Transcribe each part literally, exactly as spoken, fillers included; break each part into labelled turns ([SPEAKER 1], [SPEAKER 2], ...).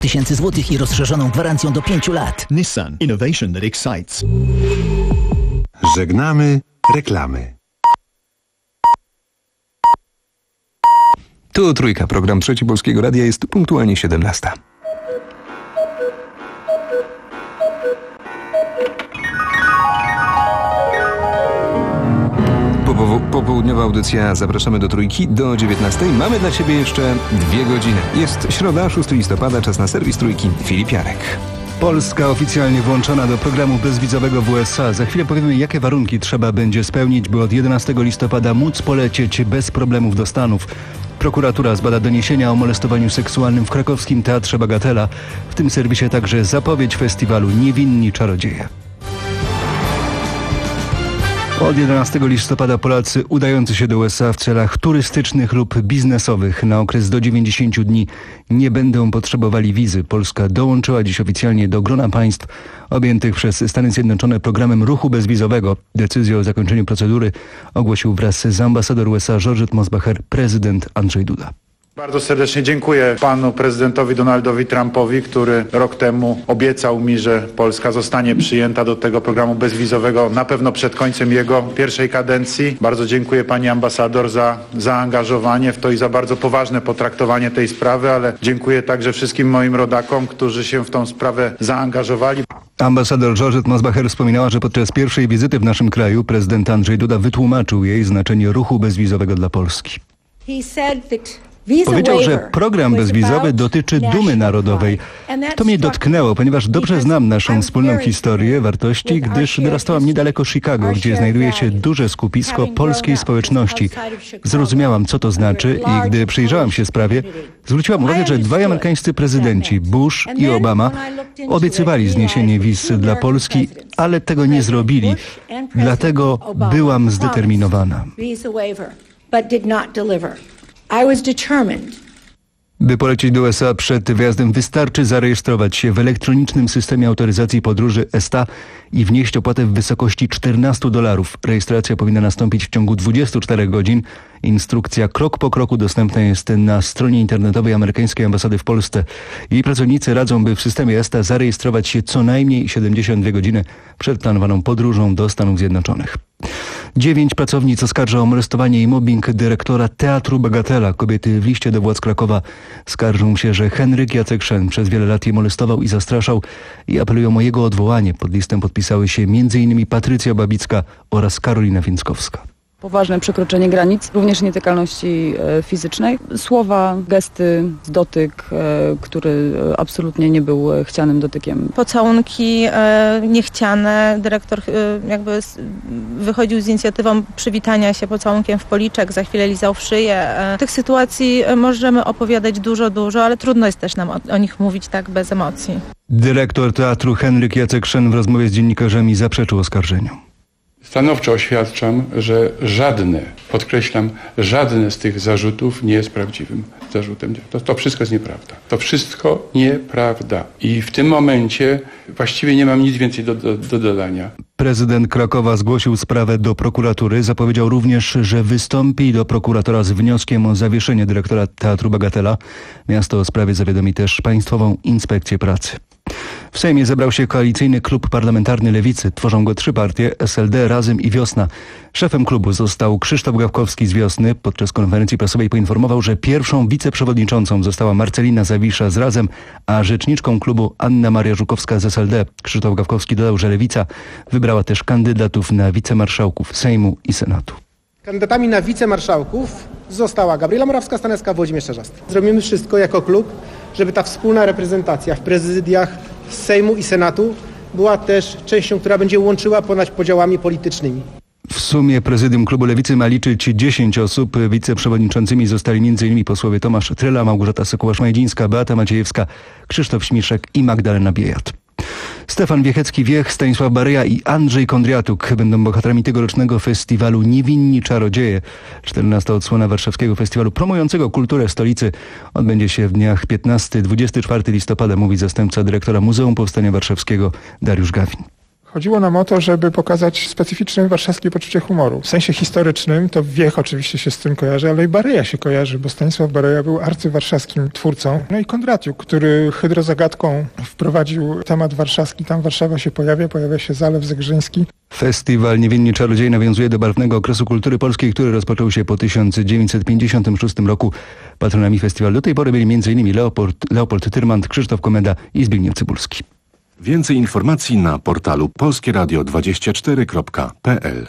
[SPEAKER 1] tysięcy złotych i rozszerzoną gwarancją do pięciu lat.
[SPEAKER 2] Nissan. Innovation that excites.
[SPEAKER 3] Żegnamy reklamy.
[SPEAKER 4] Tu Trójka, program Trzeci Polskiego Radia, jest punktualnie siedemnasta. Popołudniowa audycja, zapraszamy do Trójki do dziewiętnastej. Mamy dla Ciebie jeszcze dwie godziny. Jest środa, szóstego listopada, czas na serwis Trójki. Filip Jarek.
[SPEAKER 5] Polska oficjalnie włączona do programu bezwizowego w U S A. Za chwilę powiemy, jakie warunki trzeba będzie spełnić, by od jedenastego listopada móc polecieć bez problemów do Stanów. Prokuratura zbada doniesienia o molestowaniu seksualnym w krakowskim Teatrze Bagatela. W tym serwisie także zapowiedź festiwalu Niewinni Czarodzieje. Od jedenastego listopada Polacy udający się do U S A w celach turystycznych lub biznesowych na okres do dziewięćdziesięciu dni nie będą potrzebowali wizy. Polska dołączyła dziś oficjalnie do grona państw objętych przez Stany Zjednoczone programem ruchu bezwizowego. Decyzję o zakończeniu procedury ogłosił wraz z ambasador U S A Georgette Mosbacher prezydent Andrzej Duda.
[SPEAKER 6] Bardzo serdecznie dziękuję panu prezydentowi Donaldowi Trumpowi, który rok temu obiecał mi, że Polska zostanie przyjęta do tego programu bezwizowego na pewno przed końcem jego pierwszej kadencji. Bardzo dziękuję pani ambasador za zaangażowanie w to i za bardzo poważne potraktowanie tej sprawy, ale dziękuję także wszystkim moim rodakom, którzy się w tą sprawę zaangażowali.
[SPEAKER 5] Ambasador Georgette Mosbacher wspominała, że podczas pierwszej wizyty w naszym kraju prezydent Andrzej Duda wytłumaczył jej znaczenie ruchu bezwizowego dla Polski. Powiedział, że program bezwizowy dotyczy dumy narodowej. To mnie dotknęło, ponieważ dobrze znam naszą wspólną historię, wartości, gdyż wyrastałam niedaleko Chicago, gdzie znajduje się duże skupisko polskiej społeczności. Zrozumiałam, co to znaczy i gdy przyjrzałam się sprawie, zwróciłam uwagę, że dwaj amerykańscy prezydenci, Bush i Obama, obiecywali zniesienie wiz dla Polski, ale tego nie zrobili. Dlatego byłam zdeterminowana.
[SPEAKER 7] I was determined.
[SPEAKER 5] By polecieć do U S A przed wyjazdem wystarczy zarejestrować się w elektronicznym systemie autoryzacji podróży E S T A i wnieść opłatę w wysokości czternastu dolarów. Rejestracja powinna nastąpić w ciągu dwudziestu czterech godzin. Instrukcja krok po kroku dostępna jest na stronie internetowej amerykańskiej ambasady w Polsce. Jej pracownicy radzą, by w systemie E S T A zarejestrować się co najmniej siedemdziesiąt dwie godziny przed planowaną podróżą do Stanów Zjednoczonych. Dziewięć pracownic oskarża o molestowanie i mobbing dyrektora Teatru Bagatela. Kobiety w liście do władz Krakowa skarżą się, że Henryk Jacek Szen przez wiele lat je molestował i zastraszał i apelują o jego odwołanie. Pod listem podpisały się między innymi Patrycja Babicka oraz Karolina Więckowska.
[SPEAKER 8] Poważne przekroczenie granic, również nietykalności e, fizycznej. Słowa, gesty, dotyk, e, który absolutnie nie był chcianym dotykiem.
[SPEAKER 9] Pocałunki e, niechciane. Dyrektor e, jakby wychodził z inicjatywą przywitania się pocałunkiem w policzek, za chwilę lizał w szyję. E, tych sytuacji możemy opowiadać dużo, dużo, ale trudno jest też nam o, o nich mówić tak bez emocji.
[SPEAKER 5] Dyrektor teatru Henryk Jacek Szen w rozmowie z dziennikarzami zaprzeczył oskarżeniu.
[SPEAKER 10] Stanowczo oświadczam, że żadne, podkreślam, żadne z tych zarzutów nie jest prawdziwym zarzutem. To, to wszystko jest nieprawda. To wszystko nieprawda. I w tym momencie właściwie nie mam nic więcej do, do, do dodania.
[SPEAKER 5] Prezydent Krakowa zgłosił sprawę do prokuratury. Zapowiedział również, że wystąpi do prokuratora z wnioskiem o zawieszenie dyrektora Teatru Bagatela. Miasto o sprawie zawiadomi też Państwową Inspekcję Pracy. W Sejmie zebrał się koalicyjny klub parlamentarny Lewicy. Tworzą go trzy partie: S L D, Razem i Wiosna. Szefem klubu został Krzysztof Gawkowski z Wiosny. Podczas konferencji prasowej poinformował, że pierwszą wiceprzewodniczącą została Marcelina Zawisza z Razem, a rzeczniczką klubu Anna Maria Żukowska z S L D. Krzysztof Gawkowski dodał, że Lewica wybrała też kandydatów na wicemarszałków Sejmu i Senatu.
[SPEAKER 11] Kandydatami na wicemarszałków została Gabriela Morawska-Stanecka, Włodzimierz Czarzasty. Zrobimy wszystko jako klub, żeby ta wspólna reprezentacja w prezydiach Sejmu i Senatu była też częścią, która będzie łączyła ponad podziałami politycznymi.
[SPEAKER 5] W sumie prezydium klubu Lewicy ma liczyć dziesięć osób. Wiceprzewodniczącymi zostali m.in. posłowie Tomasz Tryla, Małgorzata Sokoła-Szmajdzińska, Beata Maciejewska, Krzysztof Śmiszek i Magdalena Biejat. Stefan Wiechecki-Wiech, Stanisław Baryja i Andrzej Kondriatuk będą bohaterami tegorocznego festiwalu Niewinni Czarodzieje. czternasta odsłona warszawskiego festiwalu promującego kulturę stolicy odbędzie się w dniach piętnastego do dwudziestego czwartego listopada, mówi zastępca dyrektora Muzeum Powstania Warszawskiego Dariusz Gawin.
[SPEAKER 3] Chodziło nam o to, żeby pokazać specyficzne warszawskie poczucie humoru. W sensie historycznym to Wiech oczywiście się z tym kojarzy, ale i Baryja się kojarzy, bo Stanisław Baryja był arcywarszawskim twórcą. No i Kondratiuk, który hydrozagadką wprowadził temat warszawski. Tam Warszawa się pojawia, pojawia się Zalew Zegrzyński.
[SPEAKER 5] Festiwal Niewinni Czarodzieje nawiązuje do barwnego okresu kultury polskiej, który rozpoczął się po tysiąc dziewięćset pięćdziesiątym szóstym roku. Patronami festiwalu do tej pory byli m.in. Leopold, Leopold Tyrmand, Krzysztof Komenda i Zbigniew Cybulski.
[SPEAKER 12] Więcej informacji na portalu polskie radio dwadzieścia cztery kropka p l.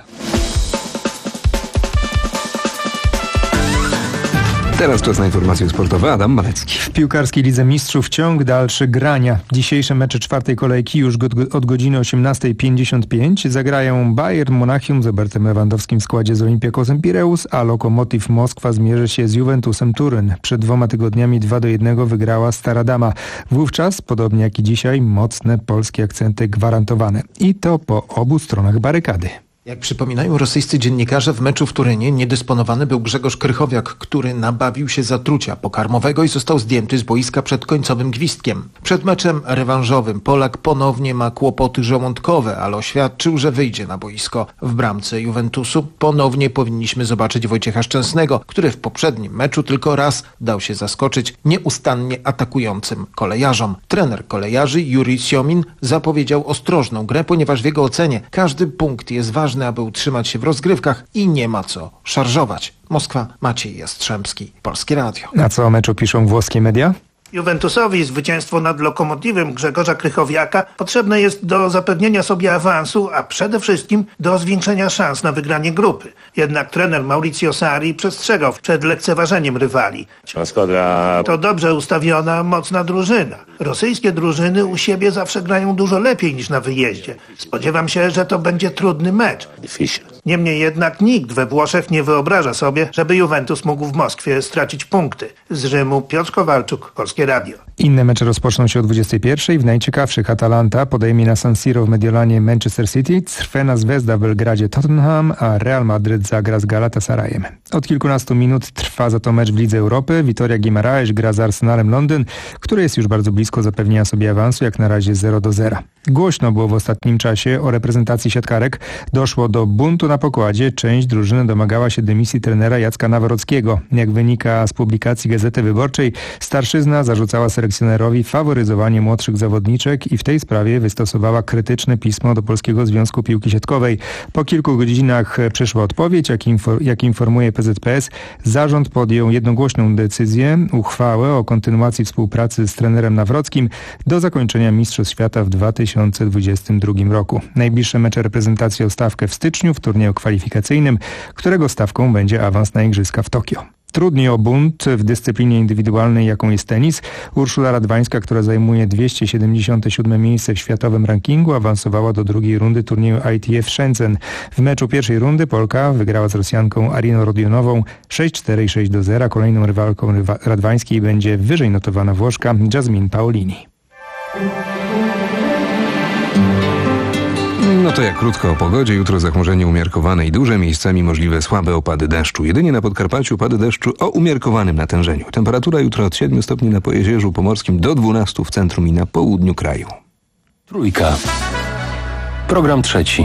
[SPEAKER 4] Teraz czas na informacje sportowe. Adam Malecki.
[SPEAKER 13] W piłkarskiej Lidze Mistrzów ciąg dalszy grania. Dzisiejsze mecze czwartej kolejki już go, od godziny osiemnasta pięćdziesiąt pięć zagrają Bayern Monachium z Robertem Lewandowskim w składzie z Olympiakosem Pireus, a Lokomotiv Moskwa zmierzy się z Juventusem Turyn. Przed dwoma tygodniami dwa do jednego wygrała Stara Dama. Wówczas, podobnie jak i dzisiaj, mocne polskie akcenty gwarantowane. I to po obu stronach barykady.
[SPEAKER 14] Jak przypominają rosyjscy dziennikarze, w meczu w Turynie niedysponowany był Grzegorz Krychowiak, który nabawił się zatrucia pokarmowego i został zdjęty z boiska przed końcowym gwizdkiem. Przed meczem rewanżowym Polak ponownie ma kłopoty żołądkowe, ale oświadczył, że wyjdzie na boisko. W bramce Juventusu ponownie powinniśmy zobaczyć Wojciecha Szczęsnego, który w poprzednim meczu tylko raz dał się zaskoczyć nieustannie atakującym kolejarzom. Trener kolejarzy Jurij Siomin zapowiedział ostrożną grę, ponieważ w jego ocenie każdy punkt jest ważny, aby utrzymać się w rozgrywkach i nie ma co szarżować. Moskwa, Maciej Jastrzębski, Polskie Radio.
[SPEAKER 13] Na co o meczu piszą włoskie media?
[SPEAKER 15] Juventusowi zwycięstwo nad Lokomotywem Grzegorza Krychowiaka potrzebne jest do zapewnienia sobie awansu, a przede wszystkim do zwiększenia szans na wygranie grupy. Jednak trener Maurizio Sarri przestrzegał przed lekceważeniem rywali. To dobrze ustawiona, mocna drużyna. Rosyjskie drużyny u siebie zawsze grają dużo lepiej niż na wyjeździe. Spodziewam się, że to będzie trudny mecz. Niemniej jednak nikt we Włoszech nie wyobraża sobie, żeby Juventus mógł w Moskwie stracić punkty. Z Rzymu Piotr Kowalczuk, Polskie Radio.
[SPEAKER 13] Inne mecze rozpoczną się o dwudziestej pierwszej. W najciekawszych Atalanta podejmie na San Siro w Mediolanie Manchester City, Crvena Zvezda w Belgradzie Tottenham, a Real Madryt zagra z Galatasarayem. Od kilkunastu minut trwa za to mecz w Lidze Europy. Vitoria Guimaraes gra z Arsenalem Londyn, który jest już bardzo blisko zapewnienia sobie awansu, jak na razie zero do zera. Głośno było w ostatnim czasie o reprezentacji siatkarek. Doszło do buntu na pokładzie. Część drużyny domagała się dymisji trenera Jacka Nawrockiego. Jak wynika z publikacji Gazety Wyborczej, starszyzna zarzucała selekcjonerowi faworyzowanie młodszych zawodniczek i w tej sprawie wystosowała krytyczne pismo do Polskiego Związku Piłki Siatkowej. Po kilku godzinach przyszła odpowiedź, jak, infor- jak informuje P Z P S, zarząd podjął jednogłośną decyzję, uchwałę o kontynuacji współpracy z trenerem Nawrockim do zakończenia Mistrzostw Świata w dwa tysiące dwudziestym drugim roku. Najbliższe mecze reprezentacji o stawkę w styczniu w turnieju kwalifikacyjnym, którego stawką będzie awans na Igrzyska w Tokio. Trudniej o bunt w dyscyplinie indywidualnej, jaką jest tenis. Urszula Radwańska, która zajmuje dwieście siedemdziesiąte siódme miejsce w światowym rankingu, awansowała do drugiej rundy turnieju I T F Shenzhen. W meczu pierwszej rundy Polka wygrała z Rosjanką Ariną Rodionową sześć cztery i sześć do zera. Kolejną rywalką Radwańskiej będzie wyżej notowana Włoszka Jasmine Paolini.
[SPEAKER 4] No to jak krótko o pogodzie. Jutro zachmurzenie umiarkowane i duże, miejscami możliwe słabe opady deszczu. Jedynie na Podkarpaciu opady deszczu o umiarkowanym natężeniu. Temperatura jutro od siedmiu stopni na Pojezierzu Pomorskim do dwunastu w centrum i na południu kraju.
[SPEAKER 16] Trójka. Program trzeci.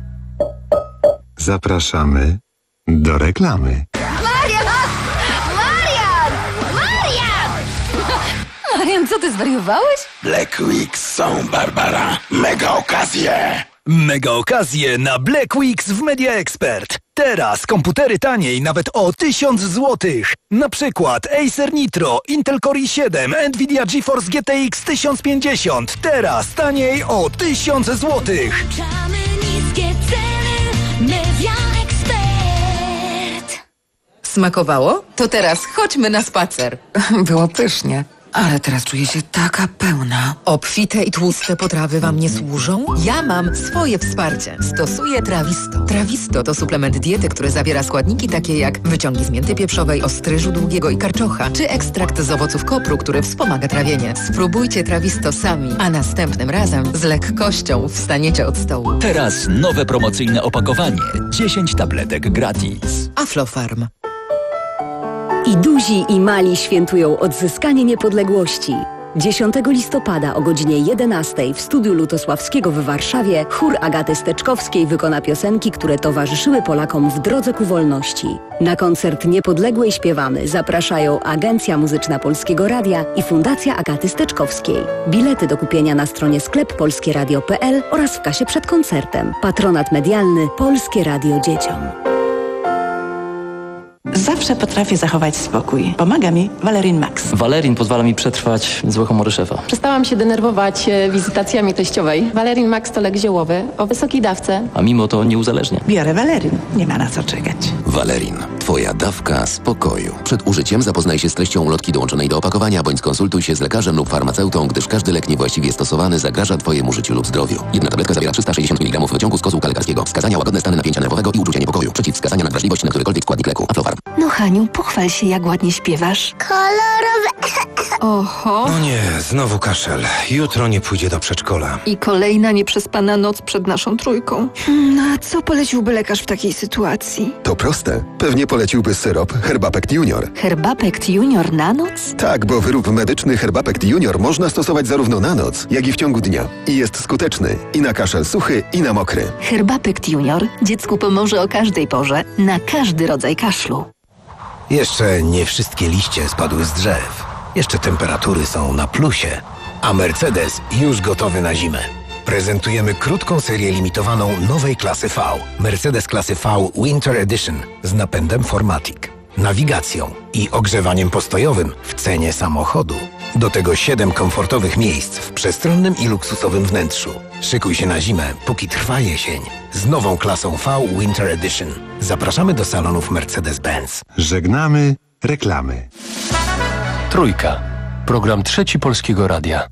[SPEAKER 17] Zapraszamy do reklamy.
[SPEAKER 18] Marian! Marian! Marian! Marian, co ty zwariowałeś?
[SPEAKER 19] Black Weeks są, Barbara. Mega okazje!
[SPEAKER 1] Mega okazje na Black Weeks w Media Expert. Teraz komputery taniej nawet o tysiąc złotych. Na przykład Acer Nitro, Intel Core i siedem, Nvidia GeForce G T X tysiąc pięćdziesiąt. Teraz taniej o tysiąc złotych.
[SPEAKER 18] Niskie ceny Media Expert.
[SPEAKER 20] Smakowało? To teraz chodźmy na spacer.
[SPEAKER 21] Było pysznie. Ale teraz czuję się taka pełna.
[SPEAKER 20] Obfite i tłuste potrawy wam nie służą? Ja mam swoje wsparcie. Stosuję Trawisto. Trawisto to suplement diety, który zawiera składniki takie jak wyciągi z mięty pieprzowej, ostryżu długiego i karczocza, czy ekstrakt z owoców kopru, który wspomaga trawienie. Spróbujcie Trawisto sami, a następnym razem z lekkością wstaniecie od stołu.
[SPEAKER 1] Teraz nowe promocyjne opakowanie. dziesięć tabletek gratis.
[SPEAKER 20] Aflofarm.
[SPEAKER 22] I duzi, i mali świętują odzyskanie niepodległości.
[SPEAKER 2] dziesiątego listopada o godzinie jedenastej w studiu Lutosławskiego w Warszawie chór Agaty Steczkowskiej wykona piosenki, które towarzyszyły Polakom w drodze ku wolności. Na koncert Niepodległej śpiewamy zapraszają Agencja Muzyczna Polskiego Radia i Fundacja Agaty Steczkowskiej. Bilety do kupienia na stronie sklep polskieradio kropka p l oraz w kasie przed koncertem. Patronat medialny Polskie Radio Dzieciom.
[SPEAKER 22] Zawsze potrafię zachować spokój. Pomaga mi Valerin Max.
[SPEAKER 23] Valerin pozwala mi przetrwać złe humory szefa.
[SPEAKER 24] Przestałam się denerwować wizytacjami teściowej. Valerin Max to lek ziołowy o wysokiej dawce.
[SPEAKER 23] A mimo to nie uzależnia.
[SPEAKER 22] Biorę Valerin. Nie ma na co czekać.
[SPEAKER 25] Valerin. Twoja dawka spokoju. Przed użyciem zapoznaj się z treścią ulotki dołączonej do opakowania, bądź skonsultuj się z lekarzem lub farmaceutą, gdyż każdy lek niewłaściwie stosowany zagraża Twojemu życiu lub zdrowiu. Jedna tabletka zawiera trzysta sześćdziesiąt miligramów wyciągu z kozłka lekarskiego. Wskazania: łagodne stany napięcia nerwowego i uczucia niepokoju. Przeciwwskazania: nadwrażliwość na którykolwiek składnik leku. Aflofarm.
[SPEAKER 26] No Haniu, pochwal się, jak ładnie śpiewasz.
[SPEAKER 18] Kolorowe.
[SPEAKER 26] Oho.
[SPEAKER 27] No nie, znowu kaszel. Jutro nie pójdzie do przedszkola.
[SPEAKER 26] I kolejna nieprzespana noc przed naszą trójką. No a co poleciłby lekarz w takiej sytuacji?
[SPEAKER 28] To proste. Pewnie poleciłby syrop Herbapekt Junior.
[SPEAKER 26] Herbapekt Junior na noc?
[SPEAKER 28] Tak, bo wyrób medyczny Herbapekt Junior można stosować zarówno na noc, jak i w ciągu dnia. I jest skuteczny i na kaszel suchy, i na mokry.
[SPEAKER 26] Herbapekt Junior dziecku pomoże o każdej porze, na każdy rodzaj kaszlu.
[SPEAKER 29] Jeszcze nie wszystkie liście spadły z drzew. Jeszcze temperatury są na plusie. A Mercedes już gotowy na zimę. Prezentujemy krótką serię limitowaną nowej klasy V. Mercedes klasy V Winter Edition z napędem four matic, nawigacją i ogrzewaniem postojowym w cenie samochodu. Do tego siedem komfortowych miejsc w przestronnym i luksusowym wnętrzu. Szykuj się na zimę, póki trwa jesień. Z nową klasą V Winter Edition. Zapraszamy do salonów Mercedes-Benz.
[SPEAKER 17] Żegnamy reklamy.
[SPEAKER 16] Trójka. Program Trzeci Polskiego Radia.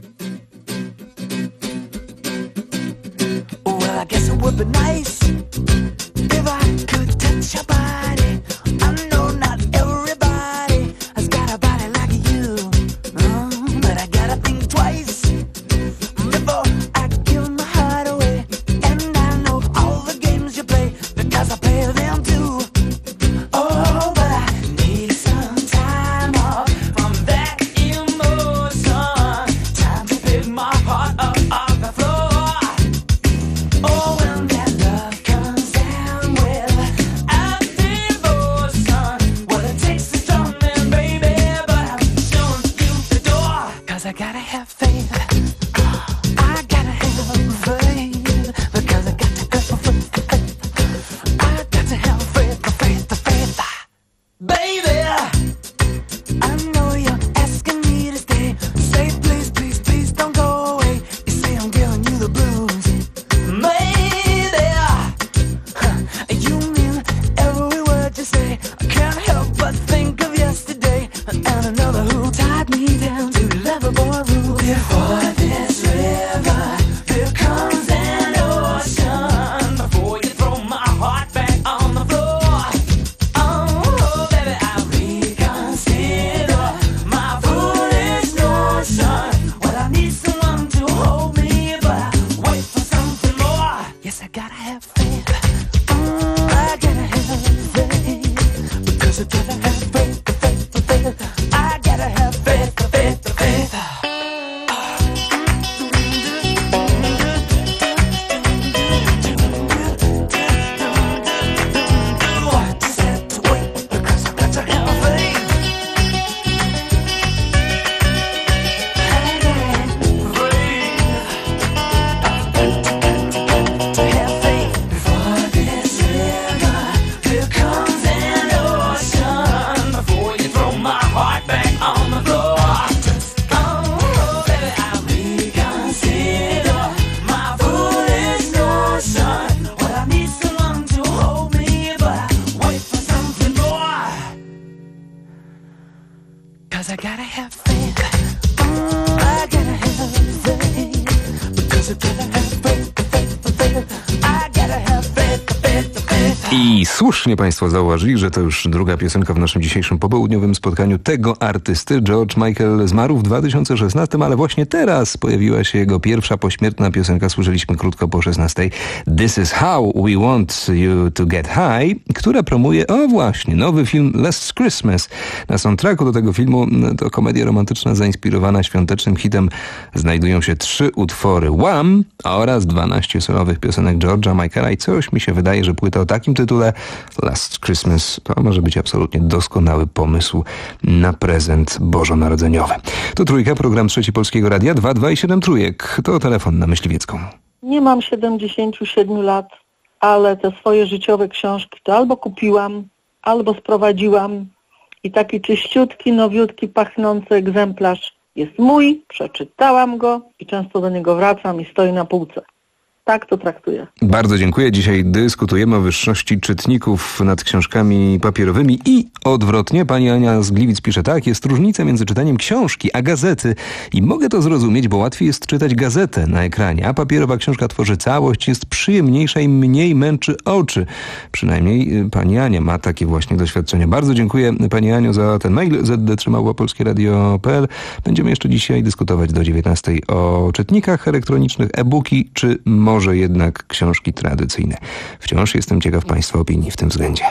[SPEAKER 30] Well, I guess it would be nice if I could touch your body. I know not everybody has got a body like you, uh, but I gotta think twice before I give my heart away. And I know all the games you play because I play them too. Oh, but I need some time off from that emotion. Time to pick my heart up off the floor. Oh, when that love comes down with a devotion, well, it takes a strong man, baby, but I'm showing you the door. Cause I gotta have faith. I gotta have faith. Because I got to have faith. I got to have faith, the faith, the faith. Baby, I know you're asking me to stay. Say please, please, please don't go away. You say I'm giving you the blues. Maybe you mean every word you say. I can't help but think of yesterday and another who tied me down to Loverboy rule. Before this river becomes an ocean, before you throw my heart back on the floor. Oh, baby, I reconsider my foolish notion. Well, I need someone to hold me, but I wait for something more. Yes, I gotta have faith. Mm, I gotta have faith. Because I gotta have faith, the faith, the faith. I gotta have faith, the faith, the faith. I just have to wait because I got to have faith. To have faith before this river becomes an ocean, before you throw my heart back on the floor. Oh, baby, I reconsider my foolish notion. Well, I need someone to hold me, but I wait for something more. Cause I gotta have faith. Mm, I gotta have faith. Because I gotta have faith, the faith, the faith. I gotta have faith, the faith, the faith.
[SPEAKER 16] I
[SPEAKER 4] Słusznie Państwo zauważyli, że to już druga piosenka w naszym dzisiejszym popołudniowym spotkaniu tego artysty. George Michael zmarł w dwa tysiące szesnastym, ale właśnie teraz pojawiła się jego pierwsza pośmiertna piosenka. Słyszeliśmy krótko po szesnastej. This is how we want you to get high, która promuje, o właśnie, nowy film Last Christmas. Na soundtracku do tego filmu, to komedia romantyczna zainspirowana świątecznym hitem, znajdują się trzy utwory Wham! Oraz dwanaście solowych piosenek George'a Michaela i coś mi się wydaje, że płyta o takim tytule Last Christmas to może być absolutnie doskonały pomysł na prezent bożonarodzeniowy. To Trójka, program Trzeci Polskiego Radia, dwa, dwa i siedem trójek. To telefon na Myśliwiecką.
[SPEAKER 3] Nie mam siedemdziesięciu siedmiu lat, ale te swoje życiowe książki to albo kupiłam, albo sprowadziłam i taki czyściutki, nowiutki, pachnący egzemplarz jest mój, przeczytałam go i często do niego wracam i stoi na półce. Tak to traktuję.
[SPEAKER 4] Bardzo dziękuję. Dzisiaj dyskutujemy o wyższości czytników nad książkami papierowymi i odwrotnie. Pani Ania z Gliwic pisze tak, jest różnica między czytaniem książki a gazety i mogę to zrozumieć, bo łatwiej jest czytać gazetę na ekranie, a papierowa książka tworzy całość, jest przyjemniejsza i mniej męczy oczy. Przynajmniej pani Ania ma takie właśnie doświadczenie. Bardzo dziękuję pani Aniu za ten mail z d trzy małpa polskie radio kropka p l. Będziemy jeszcze dzisiaj dyskutować do dziewiętnastej o czytnikach elektronicznych, e-booki czy może jednak książki tradycyjne. Wciąż jestem ciekaw Państwa opinii w tym względzie.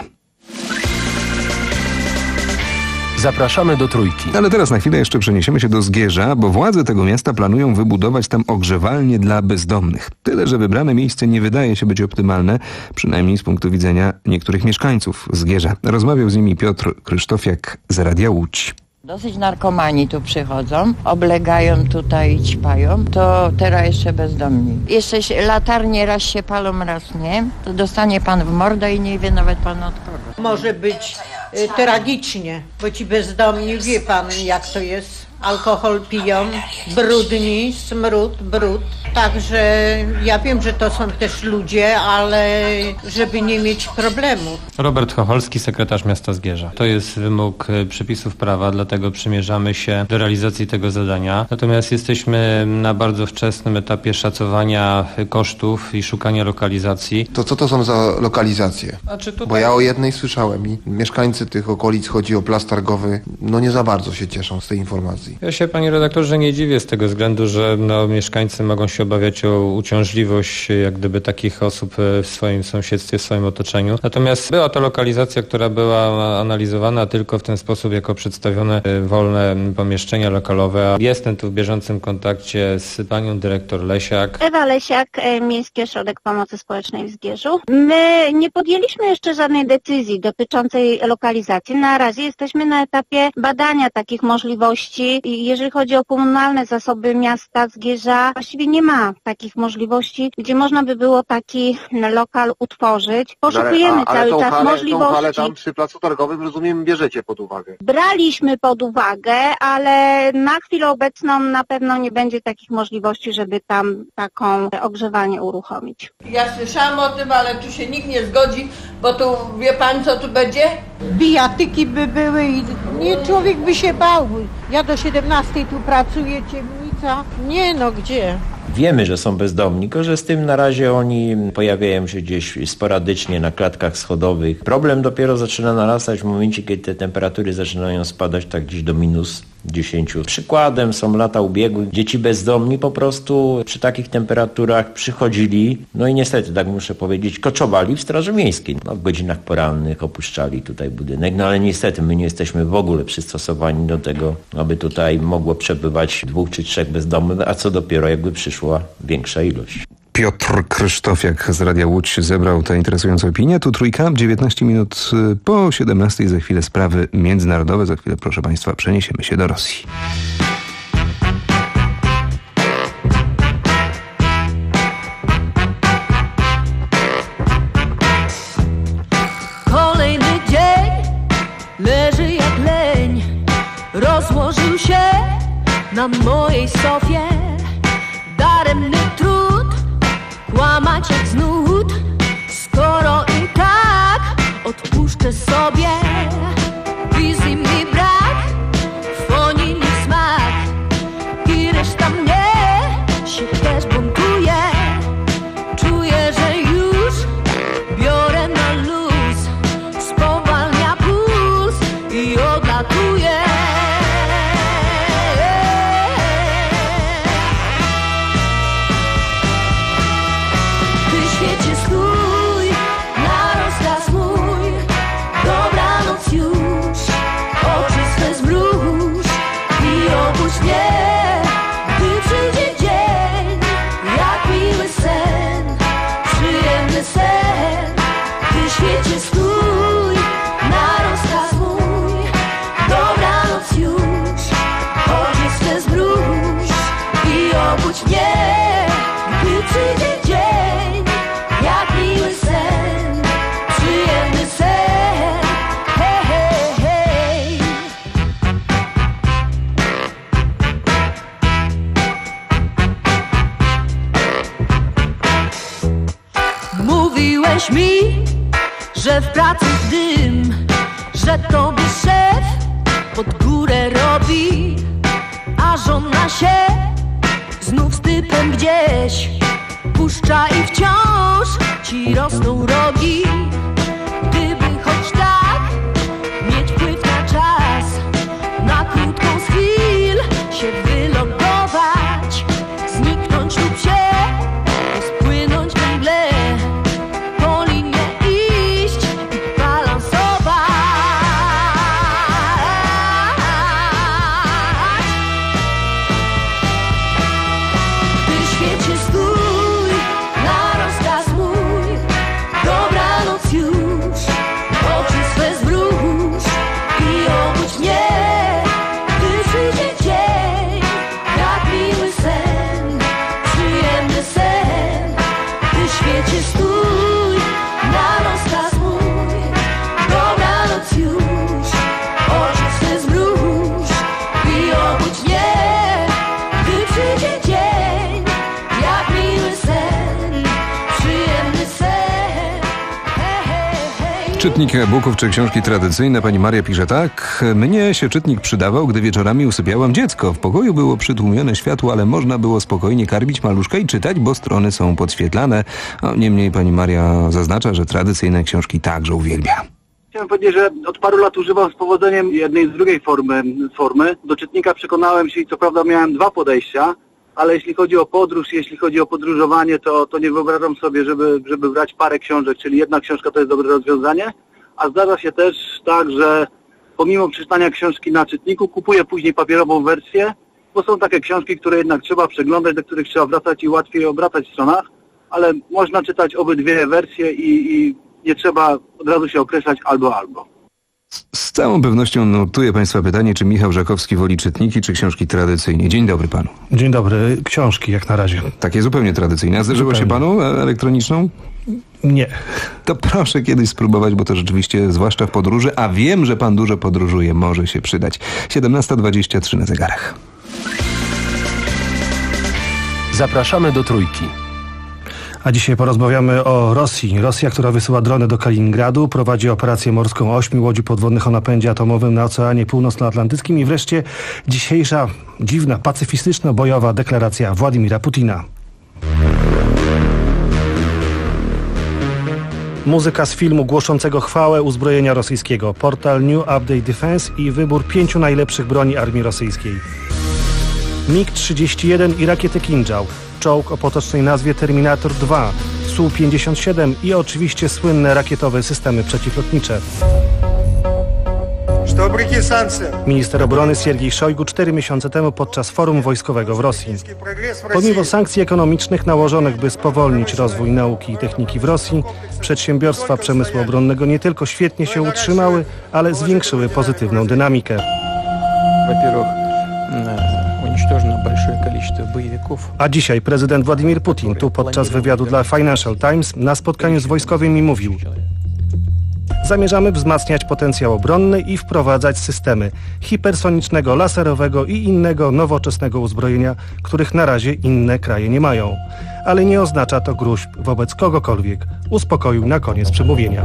[SPEAKER 16] Zapraszamy do Trójki.
[SPEAKER 4] Ale teraz na chwilę jeszcze przeniesiemy się do Zgierza, bo władze tego miasta planują wybudować tam ogrzewalnię dla bezdomnych. Tyle, że wybrane miejsce nie wydaje się być optymalne, przynajmniej z punktu widzenia niektórych mieszkańców Zgierza. Rozmawiał z nimi Piotr Krzysztofiak z Radia Łódź.
[SPEAKER 5] Dosyć narkomani tu przychodzą, oblegają tutaj i ćpają, to teraz jeszcze bezdomni. Jeszcze się, latarnie raz się palą, raz nie, to dostanie pan w mordę i nie wie nawet pan od kogo.
[SPEAKER 6] Może być y, tragicznie, bo ci bezdomni, wie pan jak to jest, alkohol piją, brudni, smród, brud. Także ja wiem, że to są też ludzie, ale żeby nie mieć problemów.
[SPEAKER 7] Robert Chocholski, sekretarz miasta Zgierza. To jest wymóg przepisów prawa, dlatego przymierzamy się do realizacji tego zadania. Natomiast jesteśmy na bardzo wczesnym etapie szacowania kosztów i szukania lokalizacji.
[SPEAKER 8] To co to są za lokalizacje?
[SPEAKER 7] Znaczy tutaj...
[SPEAKER 8] Bo ja o jednej słyszałem i mieszkańcy tych okolic, chodzi o Plac Targowy, no nie za bardzo się cieszą z tej informacji.
[SPEAKER 7] Ja się, panie redaktorze, nie dziwię z tego względu, że no, mieszkańcy mogą się obawiać o uciążliwość jak gdyby takich osób w swoim sąsiedztwie, w swoim otoczeniu. Natomiast była to lokalizacja, która była analizowana tylko w ten sposób, jako przedstawione wolne pomieszczenia lokalowe. Jestem tu w bieżącym kontakcie z panią dyrektor Lesiak.
[SPEAKER 9] Ewa Lesiak, Miejski Ośrodek Pomocy Społecznej w Zgierzu. My nie podjęliśmy jeszcze żadnej decyzji dotyczącej lokalizacji. Na razie jesteśmy na etapie badania takich możliwości. Jeżeli chodzi o komunalne zasoby miasta Zgierza, właściwie nie ma takich możliwości, gdzie można by było taki lokal utworzyć. Poszukujemy
[SPEAKER 10] ale, ale
[SPEAKER 9] cały czas
[SPEAKER 10] halę,
[SPEAKER 9] możliwości.
[SPEAKER 10] Ale tam przy Placu Targowym, rozumiem, bierzecie pod uwagę.
[SPEAKER 9] Braliśmy pod uwagę, ale na chwilę obecną na pewno nie będzie takich możliwości, żeby tam taką ogrzewanie uruchomić.
[SPEAKER 6] Ja słyszałam o tym, ale tu się nikt nie zgodzi, bo tu wie pan co tu będzie? Bijatyki by były i nie, człowiek by się bał. Ja do siedemnastej tu pracuję, ciemnica. Nie no, gdzie?
[SPEAKER 11] Wiemy, że są bezdomni, tylko że z tym na razie oni pojawiają się gdzieś sporadycznie na klatkach schodowych. Problem dopiero zaczyna narastać w momencie, kiedy te temperatury zaczynają spadać tak gdzieś do minus dziesięć. Przykładem są lata ubiegłych. Dzieci bezdomni po prostu przy takich temperaturach przychodzili, no i niestety, tak muszę powiedzieć, koczowali w Straży Miejskiej. No, w godzinach porannych opuszczali tutaj budynek, no ale niestety my nie jesteśmy w ogóle przystosowani do tego, aby tutaj mogło przebywać dwóch czy trzech bezdomnych, a co dopiero jakby przyszła większa ilość.
[SPEAKER 4] Piotr Krzysztofiak z Radia Łódź zebrał tę interesującą opinię. Tu Trójka, dziewiętnaście minut po siedemnastej. Za chwilę sprawy międzynarodowe. Za chwilę, proszę Państwa, przeniesiemy się do Rosji.
[SPEAKER 18] Kolejny dzień leży jak leń, rozłożył się na mojej sofie. Daremny trud, kłamać jak znud, skoro i tak odpuszczę sobie. Wizji mi brak, fonii mi smak i reszta mnie się też buntuje. Czuję, że już biorę na luz obudź mnie, gdy przyjdzie dzień, jak miły sen, przyjemny sen. Hej, hej, hej. Mówiłeś mi, że w pracy dym, że tobie szef pod górę robi, a żona się znów z typem gdzieś puszcza i wciąż ci rosną rogi. Gdyby choć tak mieć wpływ na czas, na krótką z chwil się wylogować, zniknąć lub się rozpłynąć we mgle, po linie iść i balansować. Ty świecie stój na rozkaz mój, dobranoc już, oczy swe zmruż i obudź mnie, gdy przyjdzie dzień, jak miły sen, przyjemny sen. Ty świecie stój na rozkaz mój, dobranoc już, oczy swe zmruż i obudź mnie, gdy przyjdzie dzień, jak miły sen, przyjemny sen. Hej, hej, hej.
[SPEAKER 4] Czytnik e-booków czy książki tradycyjne. Pani Maria pisze tak. Mnie się czytnik przydawał, gdy wieczorami usypiałam dziecko. W pokoju było przytłumione światło, ale można było spokojnie karmić maluszka i czytać, bo strony są podświetlane. No, niemniej pani Maria zaznacza, że tradycyjne książki także uwielbia.
[SPEAKER 10] Chciałem powiedzieć, że od paru lat używam z powodzeniem jednej z drugiej formy. formy. Do czytnika przekonałem się i co prawda miałem dwa podejścia, ale jeśli chodzi o podróż, jeśli chodzi o podróżowanie, to, to nie wyobrażam sobie, żeby, żeby brać parę książek, czyli jedna książka to jest dobre rozwiązanie, a zdarza się też tak, że pomimo przeczytania książki na czytniku kupuję później papierową wersję, bo są takie książki, które jednak trzeba przeglądać, do których trzeba wracać i łatwiej obracać w stronach, ale można czytać obydwie wersje i, i nie trzeba od razu się określać albo albo.
[SPEAKER 4] Z całą pewnością notuję państwa pytanie, czy Michał Żakowski woli czytniki, czy książki tradycyjnie. Dzień dobry panu.
[SPEAKER 1] Dzień dobry. Książki jak na razie.
[SPEAKER 4] Takie zupełnie tradycyjne. A zdarzyło się panu elektroniczną?
[SPEAKER 1] Nie.
[SPEAKER 4] To proszę kiedyś spróbować, bo to rzeczywiście, zwłaszcza w podróży, a wiem, że pan dużo podróżuje, może się przydać. siedemnasta dwadzieścia trzy na zegarach.
[SPEAKER 16] Zapraszamy do Trójki.
[SPEAKER 1] A dzisiaj porozmawiamy o Rosji. Rosja, która wysyła drony do Kaliningradu, prowadzi operację morską ośmiu łodzi podwodnych o napędzie atomowym na Oceanie Północnoatlantyckim i wreszcie dzisiejsza dziwna, pacyfistyczno-bojowa deklaracja Władimira Putina. Muzyka z filmu głoszącego chwałę uzbrojenia rosyjskiego, portal New Update Defense i wybór pięciu najlepszych broni armii rosyjskiej. mig trzydzieści jeden i rakiety Kinżał, czołg o potocznej nazwie Terminator dwa, Su pięćdziesiąt siedem i oczywiście słynne rakietowe systemy przeciwlotnicze. Minister obrony Siergiej Szojgu cztery miesiące temu podczas forum wojskowego w Rosji. Pomimo sankcji ekonomicznych nałożonych, by spowolnić rozwój nauki i techniki w Rosji, przedsiębiorstwa przemysłu obronnego nie tylko świetnie się utrzymały, ale zwiększyły pozytywną dynamikę. A dzisiaj prezydent Władimir Putin tu podczas wywiadu dla Financial Times na spotkaniu z wojskowymi mówił: zamierzamy wzmacniać potencjał obronny i wprowadzać systemy hipersonicznego, laserowego i innego nowoczesnego uzbrojenia, których na razie inne kraje nie mają. Ale nie oznacza to gróźb wobec kogokolwiek, uspokoił na koniec przemówienia.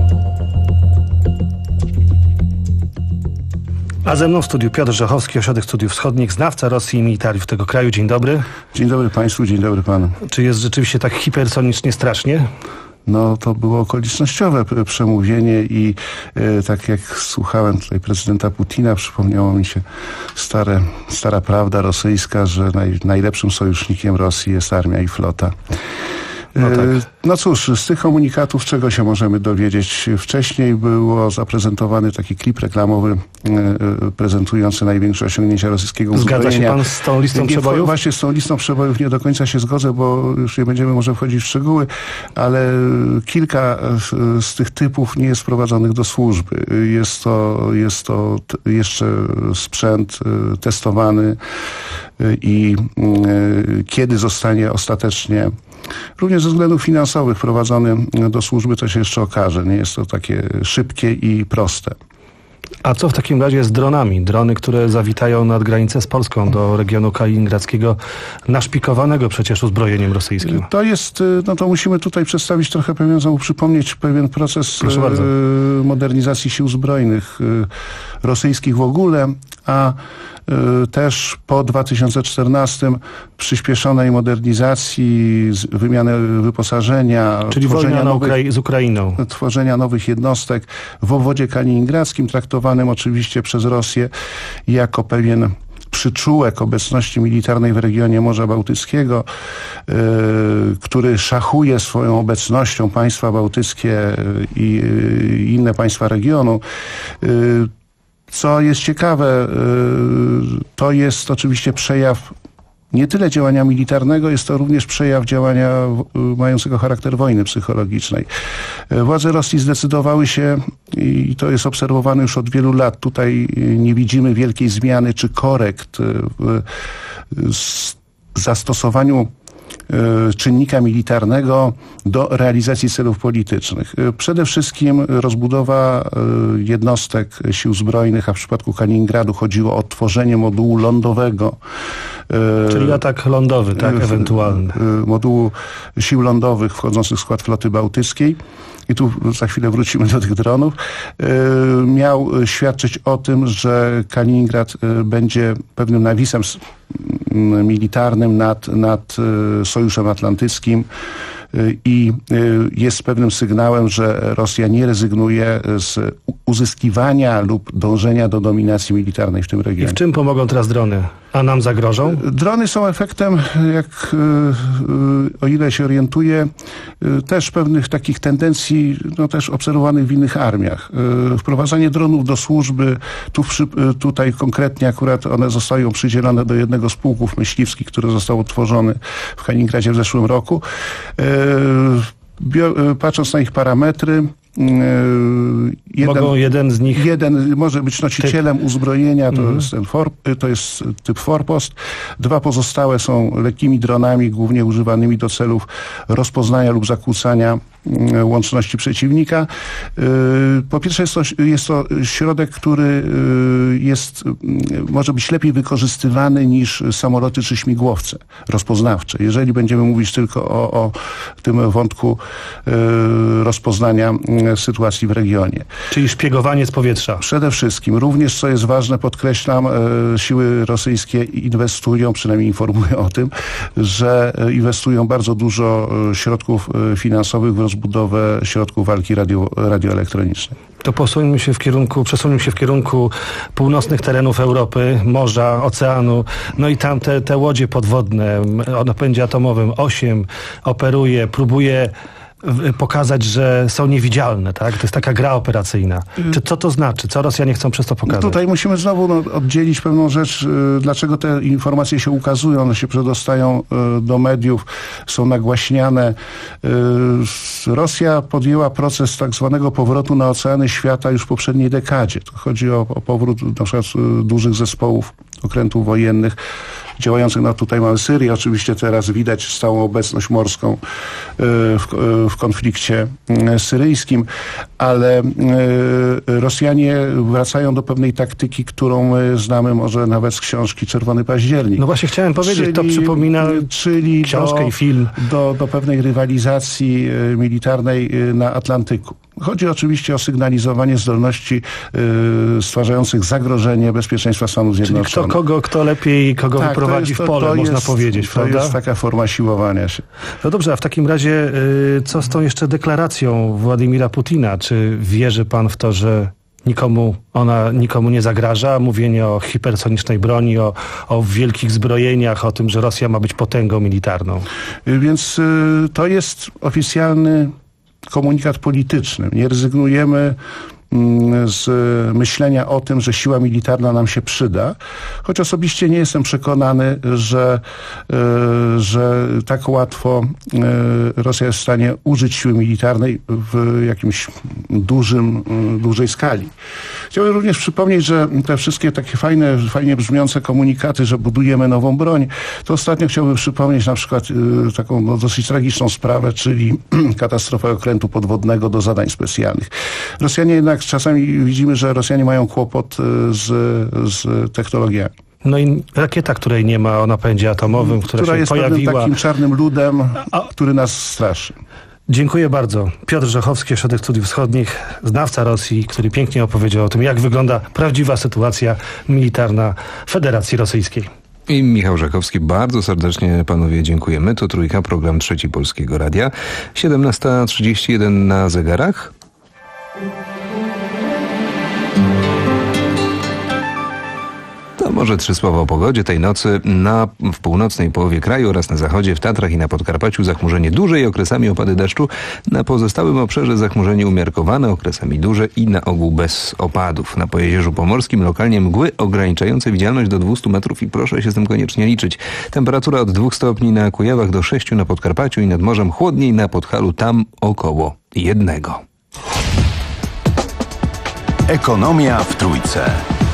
[SPEAKER 1] A ze mną w studiu Piotr Żachowski, Ośrodek Studiów Wschodnich, znawca Rosji i militariów tego kraju. Dzień dobry.
[SPEAKER 2] Dzień dobry państwu, dzień dobry panu.
[SPEAKER 1] Czy jest rzeczywiście tak hipersonicznie strasznie?
[SPEAKER 2] No to było okolicznościowe przemówienie i e, tak jak słuchałem tutaj prezydenta Putina, przypomniało mi się stare, stara prawda rosyjska, że naj, najlepszym sojusznikiem Rosji jest armia i flota. No, tak. no cóż, z tych komunikatów czego się możemy dowiedzieć? Wcześniej było zaprezentowany taki klip reklamowy prezentujący największe osiągnięcia rosyjskiego uzbrojenia.
[SPEAKER 1] Zgadza się pan z tą listą
[SPEAKER 2] nie,
[SPEAKER 1] przebojów?
[SPEAKER 2] Właśnie z tą listą przebojów nie do końca się zgodzę, bo już nie będziemy może wchodzić w szczegóły, ale kilka z tych typów nie jest wprowadzonych do służby. Jest to, jest to jeszcze sprzęt testowany i kiedy zostanie ostatecznie również ze względów finansowych wprowadzony do służby, to się jeszcze okaże. Nie jest to takie szybkie i proste.
[SPEAKER 1] A co w takim razie z dronami? Drony, które zawitają nad granicę z Polską do regionu kaliningradzkiego, naszpikowanego przecież uzbrojeniem rosyjskim.
[SPEAKER 2] To jest, no to musimy tutaj przedstawić trochę pewien, znowu przypomnieć pewien proces e, modernizacji sił zbrojnych e, rosyjskich w ogóle, a e, też po dwa tysiące czternastym przyspieszonej modernizacji, z, wymiany wyposażenia,
[SPEAKER 1] czyli wojna
[SPEAKER 2] nowych,
[SPEAKER 1] Ukrai- z Ukrainą.
[SPEAKER 2] Tworzenia nowych jednostek w obwodzie kaliningradzkim, traktowanym oczywiście przez Rosję jako pewien przyczółek obecności militarnej w regionie Morza Bałtyckiego, yy, który szachuje swoją obecnością państwa bałtyckie i yy, inne państwa regionu. Yy, co jest ciekawe, yy, to jest oczywiście przejaw nie tyle działania militarnego, jest to również przejaw działania mającego charakter wojny psychologicznej. Władze Rosji zdecydowały się, i to jest obserwowane już od wielu lat, tutaj nie widzimy wielkiej zmiany czy korekt w zastosowaniu czynnika militarnego do realizacji celów politycznych. Przede wszystkim rozbudowa jednostek sił zbrojnych, a w przypadku Kaliningradu chodziło o tworzenie modułu lądowego.
[SPEAKER 1] Czyli atak lądowy, tak, ewentualny.
[SPEAKER 2] Modułu sił lądowych wchodzących w skład floty bałtyckiej. I tu za chwilę wrócimy do tych dronów. Miał świadczyć o tym, że Kaliningrad będzie pewnym nawisem militarnym nad, nad Sojuszem Atlantyckim i jest pewnym sygnałem, że Rosja nie rezygnuje z uzyskiwania lub dążenia do dominacji militarnej w tym regionie.
[SPEAKER 1] I w czym pomogą teraz drony? A nam zagrożą?
[SPEAKER 2] Drony są efektem, jak o ile się orientuję, też pewnych takich tendencji, no też obserwowanych w innych armiach. Wprowadzanie dronów do służby, tu przy, tutaj konkretnie akurat one zostają przydzielone do jednego z pułków myśliwskich, który został utworzony w Kaliningradzie w zeszłym roku. Bio, patrząc na ich parametry, Jeden,
[SPEAKER 1] Mogą jeden z nich...
[SPEAKER 2] Jeden może być nosicielem typ. uzbrojenia, to,
[SPEAKER 1] mhm.
[SPEAKER 2] jest ten for, to jest typ Forpost. Dwa pozostałe są lekkimi dronami, głównie używanymi do celów rozpoznania lub zakłócania łączności przeciwnika. Po pierwsze jest to, jest to środek, który jest, może być lepiej wykorzystywany niż samoloty czy śmigłowce rozpoznawcze. Jeżeli będziemy mówić tylko o, o tym wątku rozpoznania sytuacji w regionie.
[SPEAKER 1] Czyli szpiegowanie z powietrza.
[SPEAKER 2] Przede wszystkim. Również, co jest ważne, podkreślam, siły rosyjskie inwestują, przynajmniej informują o tym, że inwestują bardzo dużo środków finansowych w rozbudowę środków walki radio, radioelektronicznej.
[SPEAKER 1] To posuńmy się w kierunku, przesuńmy się w kierunku północnych terenów Europy, morza, oceanu, no i tam te, te łodzie podwodne o napędzie atomowym osiem operuje, próbuje pokazać, że są niewidzialne, tak? To jest taka gra operacyjna. Czy co to znaczy? Co Rosjanie chcą przez to pokazać?
[SPEAKER 2] No tutaj musimy znowu no, oddzielić pewną rzecz, dlaczego te informacje się ukazują, one się przedostają do mediów, są nagłaśniane. Rosja podjęła proces tak zwanego powrotu na oceany świata już w poprzedniej dekadzie. To chodzi o, o powrót na przykład dużych zespołów okrętów wojennych działających, no tutaj mamy Syrię, oczywiście teraz widać stałą obecność morską w, w konflikcie syryjskim, ale Rosjanie wracają do pewnej taktyki, którą my znamy może nawet z książki Czerwony Październik.
[SPEAKER 1] No właśnie chciałem powiedzieć, czyli, to przypomina
[SPEAKER 2] czyli
[SPEAKER 1] książkę
[SPEAKER 2] do,
[SPEAKER 1] i film.
[SPEAKER 2] Do, do pewnej rywalizacji militarnej na Atlantyku. Chodzi oczywiście o sygnalizowanie zdolności y, stwarzających zagrożenie bezpieczeństwa Stanów Zjednoczonych.
[SPEAKER 1] Czyli kto kogo, kto lepiej kogo tak, wyprowadzi jest, to, w pole, można
[SPEAKER 2] jest,
[SPEAKER 1] powiedzieć,
[SPEAKER 2] to
[SPEAKER 1] prawda?
[SPEAKER 2] To jest taka forma siłowania się.
[SPEAKER 1] No dobrze, a w takim razie y, co z tą jeszcze deklaracją Władimira Putina? Czy wierzy pan w to, że nikomu, ona nikomu nie zagraża. Mówienie o hipersonicznej broni, o, o wielkich zbrojeniach, o tym, że Rosja ma być potęgą militarną.
[SPEAKER 2] Więc y, to jest oficjalny komunikat polityczny. Nie rezygnujemy z myślenia o tym, że siła militarna nam się przyda, choć osobiście nie jestem przekonany, że, że tak łatwo Rosja jest w stanie użyć siły militarnej w jakimś dużym, dużej skali. Chciałbym również przypomnieć, że te wszystkie takie fajne, fajnie brzmiące komunikaty, że budujemy nową broń, to ostatnio chciałbym przypomnieć na przykład taką no, dosyć tragiczną sprawę, czyli katastrofę okrętu podwodnego do zadań specjalnych. Rosjanie jednak czasami widzimy, że Rosjanie mają kłopot z, z technologiami.
[SPEAKER 1] No i rakieta, której nie ma o napędzie atomowym, która,
[SPEAKER 2] która
[SPEAKER 1] się
[SPEAKER 2] jest
[SPEAKER 1] pojawiła.
[SPEAKER 2] takim czarnym ludem, który nas straszy.
[SPEAKER 1] Dziękuję bardzo. Piotr Rzechowski, Ośrodek Studiów Wschodnich, znawca Rosji, który pięknie opowiedział o tym, jak wygląda prawdziwa sytuacja militarna Federacji Rosyjskiej.
[SPEAKER 4] I Michał Rzechowski, bardzo serdecznie panowie dziękujemy. To Trójka, program Trzeci Polskiego Radia. siedemnasta trzydzieści jeden na zegarach. To może trzy słowa o pogodzie tej nocy. Na, w północnej połowie kraju oraz na zachodzie, w Tatrach i na Podkarpaciu zachmurzenie duże i okresami opady deszczu. Na pozostałym obszarze zachmurzenie umiarkowane, okresami duże i na ogół bez opadów. Na Pojezierzu Pomorskim lokalnie mgły ograniczające widzialność do dwustu metrów i proszę się z tym koniecznie liczyć. Temperatura od dwóch stopni na Kujawach do sześciu na Podkarpaciu i nad morzem, chłodniej na Podhalu, tam około jednego.
[SPEAKER 17] Ekonomia w Trójce.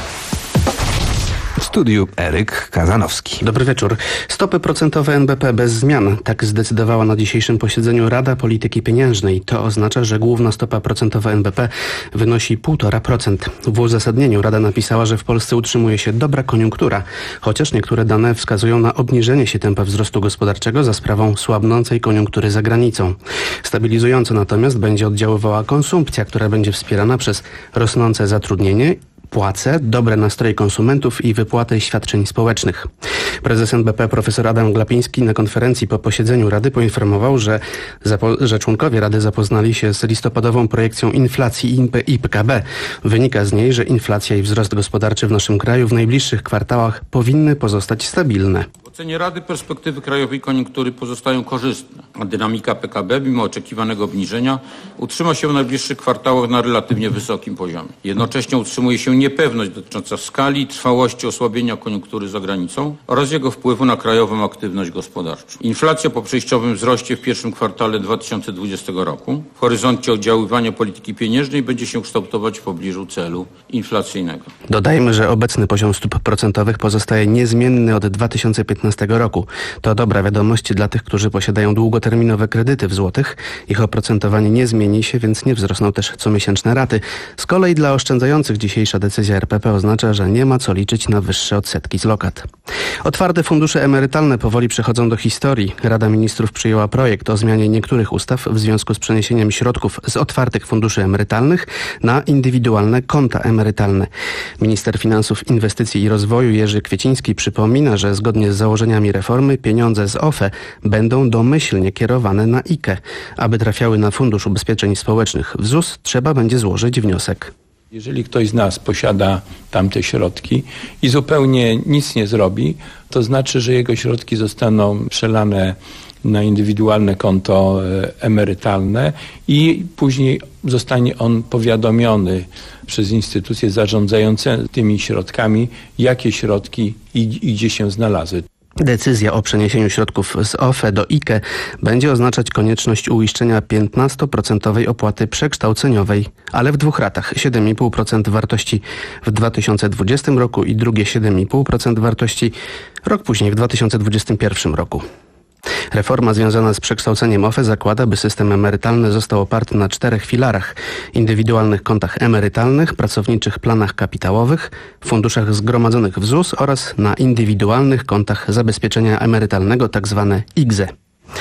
[SPEAKER 4] W studiu Eryk Kazanowski.
[SPEAKER 12] Dobry wieczór. Stopy procentowe N B P bez zmian. Tak zdecydowała na dzisiejszym posiedzeniu Rada Polityki Pieniężnej. To oznacza, że główna stopa procentowa N B P wynosi półtora procent. W uzasadnieniu Rada napisała, że w Polsce utrzymuje się dobra koniunktura, chociaż niektóre dane wskazują na obniżenie się tempa wzrostu gospodarczego za sprawą słabnącej koniunktury za granicą. Stabilizująco natomiast będzie oddziaływała konsumpcja, która będzie wspierana przez rosnące zatrudnienie, płace, dobre nastroje konsumentów i wypłatę świadczeń społecznych. Prezes N B P profesor Adam Glapiński na konferencji po posiedzeniu Rady poinformował, że, zapo- że członkowie Rady zapoznali się z listopadową projekcją inflacji i P K B. Wynika z niej, że inflacja i wzrost gospodarczy w naszym kraju w najbliższych kwartałach powinny pozostać stabilne.
[SPEAKER 13] W ocenie Rady perspektywy krajowej koniunktury pozostają korzystne, a dynamika P K B, mimo oczekiwanego obniżenia, utrzyma się w najbliższych kwartałach na relatywnie wysokim poziomie. Jednocześnie utrzymuje się niepewność dotycząca skali i trwałości osłabienia koniunktury za granicą oraz jego wpływu na krajową aktywność gospodarczą. Inflacja po przejściowym wzroście w pierwszym kwartale dwa tysiące dwudziestego roku w horyzoncie oddziaływania polityki pieniężnej będzie się kształtować w pobliżu celu inflacyjnego.
[SPEAKER 12] Dodajmy, że obecny poziom stóp procentowych pozostaje niezmienny od dwa tysiące piętnastego roku. To dobra wiadomość dla tych, którzy posiadają długoterminowe kredyty w złotych. Ich oprocentowanie nie zmieni się, więc nie wzrosną też comiesięczne raty. Z kolei dla oszczędzających dzisiejsza decyzja R P P oznacza, że nie ma co liczyć na wyższe odsetki z lokat. Otwarte fundusze emerytalne powoli przechodzą do historii. Rada Ministrów przyjęła projekt o zmianie niektórych ustaw w związku z przeniesieniem środków z otwartych funduszy emerytalnych na indywidualne konta emerytalne. Minister Finansów, Inwestycji i Rozwoju Jerzy Kwieciński przypomina, że zgodnie z założeniami reformy pieniądze z O F E będą domyślnie kierowane na I K E. Aby trafiały na Fundusz Ubezpieczeń Społecznych w Z U S, trzeba będzie złożyć wniosek.
[SPEAKER 14] Jeżeli ktoś z nas posiada tamte środki i zupełnie nic nie zrobi, to znaczy, że jego środki zostaną przelane na indywidualne konto emerytalne i później zostanie on powiadomiony przez instytucje zarządzające tymi środkami, jakie środki i, i gdzie się znalazły.
[SPEAKER 12] Decyzja o przeniesieniu środków z O F E do I K E będzie oznaczać konieczność uiszczenia piętnastoprocentowej opłaty przekształceniowej, ale w dwóch ratach. siedem i pół procent wartości w dwa tysiące dwudziestym roku i drugie siedem i pół procent wartości rok później w dwa tysiące dwudziestym pierwszym roku. Reforma związana z przekształceniem O F E zakłada, by system emerytalny został oparty na czterech filarach: indywidualnych kontach emerytalnych, pracowniczych planach kapitałowych, funduszach zgromadzonych w Z U S oraz na indywidualnych kontach zabezpieczenia emerytalnego, tzw. I G Z E.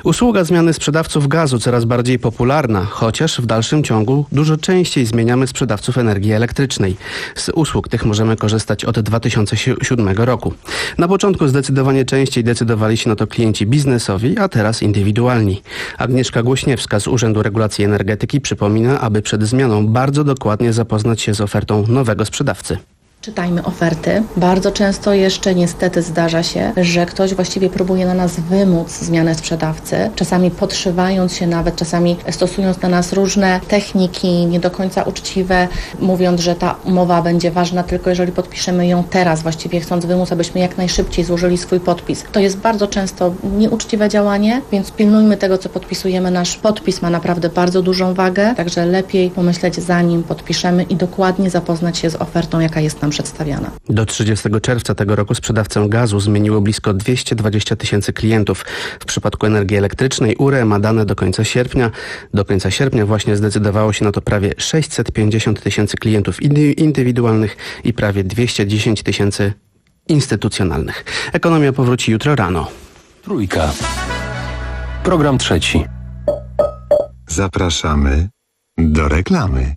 [SPEAKER 12] Usługa zmiany sprzedawców gazu coraz bardziej popularna, chociaż w dalszym ciągu dużo częściej zmieniamy sprzedawców energii elektrycznej. Z usług tych możemy korzystać od dwa tysiące siódmego roku. Na początku zdecydowanie częściej decydowali się na to klienci biznesowi, a teraz indywidualni. Agnieszka Głośniewska z Urzędu Regulacji Energetyki przypomina, aby przed zmianą bardzo dokładnie zapoznać się z ofertą nowego sprzedawcy.
[SPEAKER 15] Czytajmy oferty. Bardzo często jeszcze niestety zdarza się, że ktoś właściwie próbuje na nas wymóc zmianę sprzedawcy, czasami podszywając się nawet, czasami stosując na nas różne techniki nie do końca uczciwe, mówiąc, że ta umowa będzie ważna tylko jeżeli podpiszemy ją teraz, właściwie chcąc wymóc, abyśmy jak najszybciej złożyli swój podpis. To jest bardzo często nieuczciwe działanie, więc pilnujmy tego, co podpisujemy. Nasz podpis ma naprawdę bardzo dużą wagę, także lepiej pomyśleć zanim podpiszemy i dokładnie zapoznać się z ofertą, jaka jest nam przedstawiana.
[SPEAKER 12] Do trzydziestego czerwca tego roku sprzedawcę gazu zmieniło blisko dwieście dwadzieścia tysięcy klientów. W przypadku energii elektrycznej U R E ma dane do końca sierpnia. Do końca sierpnia właśnie zdecydowało się na to prawie sześćset pięćdziesiąt tysięcy klientów indywidualnych i prawie dwieście dziesięć tysięcy instytucjonalnych. Ekonomia powróci jutro rano.
[SPEAKER 16] Trójka. Program trzeci.
[SPEAKER 17] Zapraszamy do reklamy.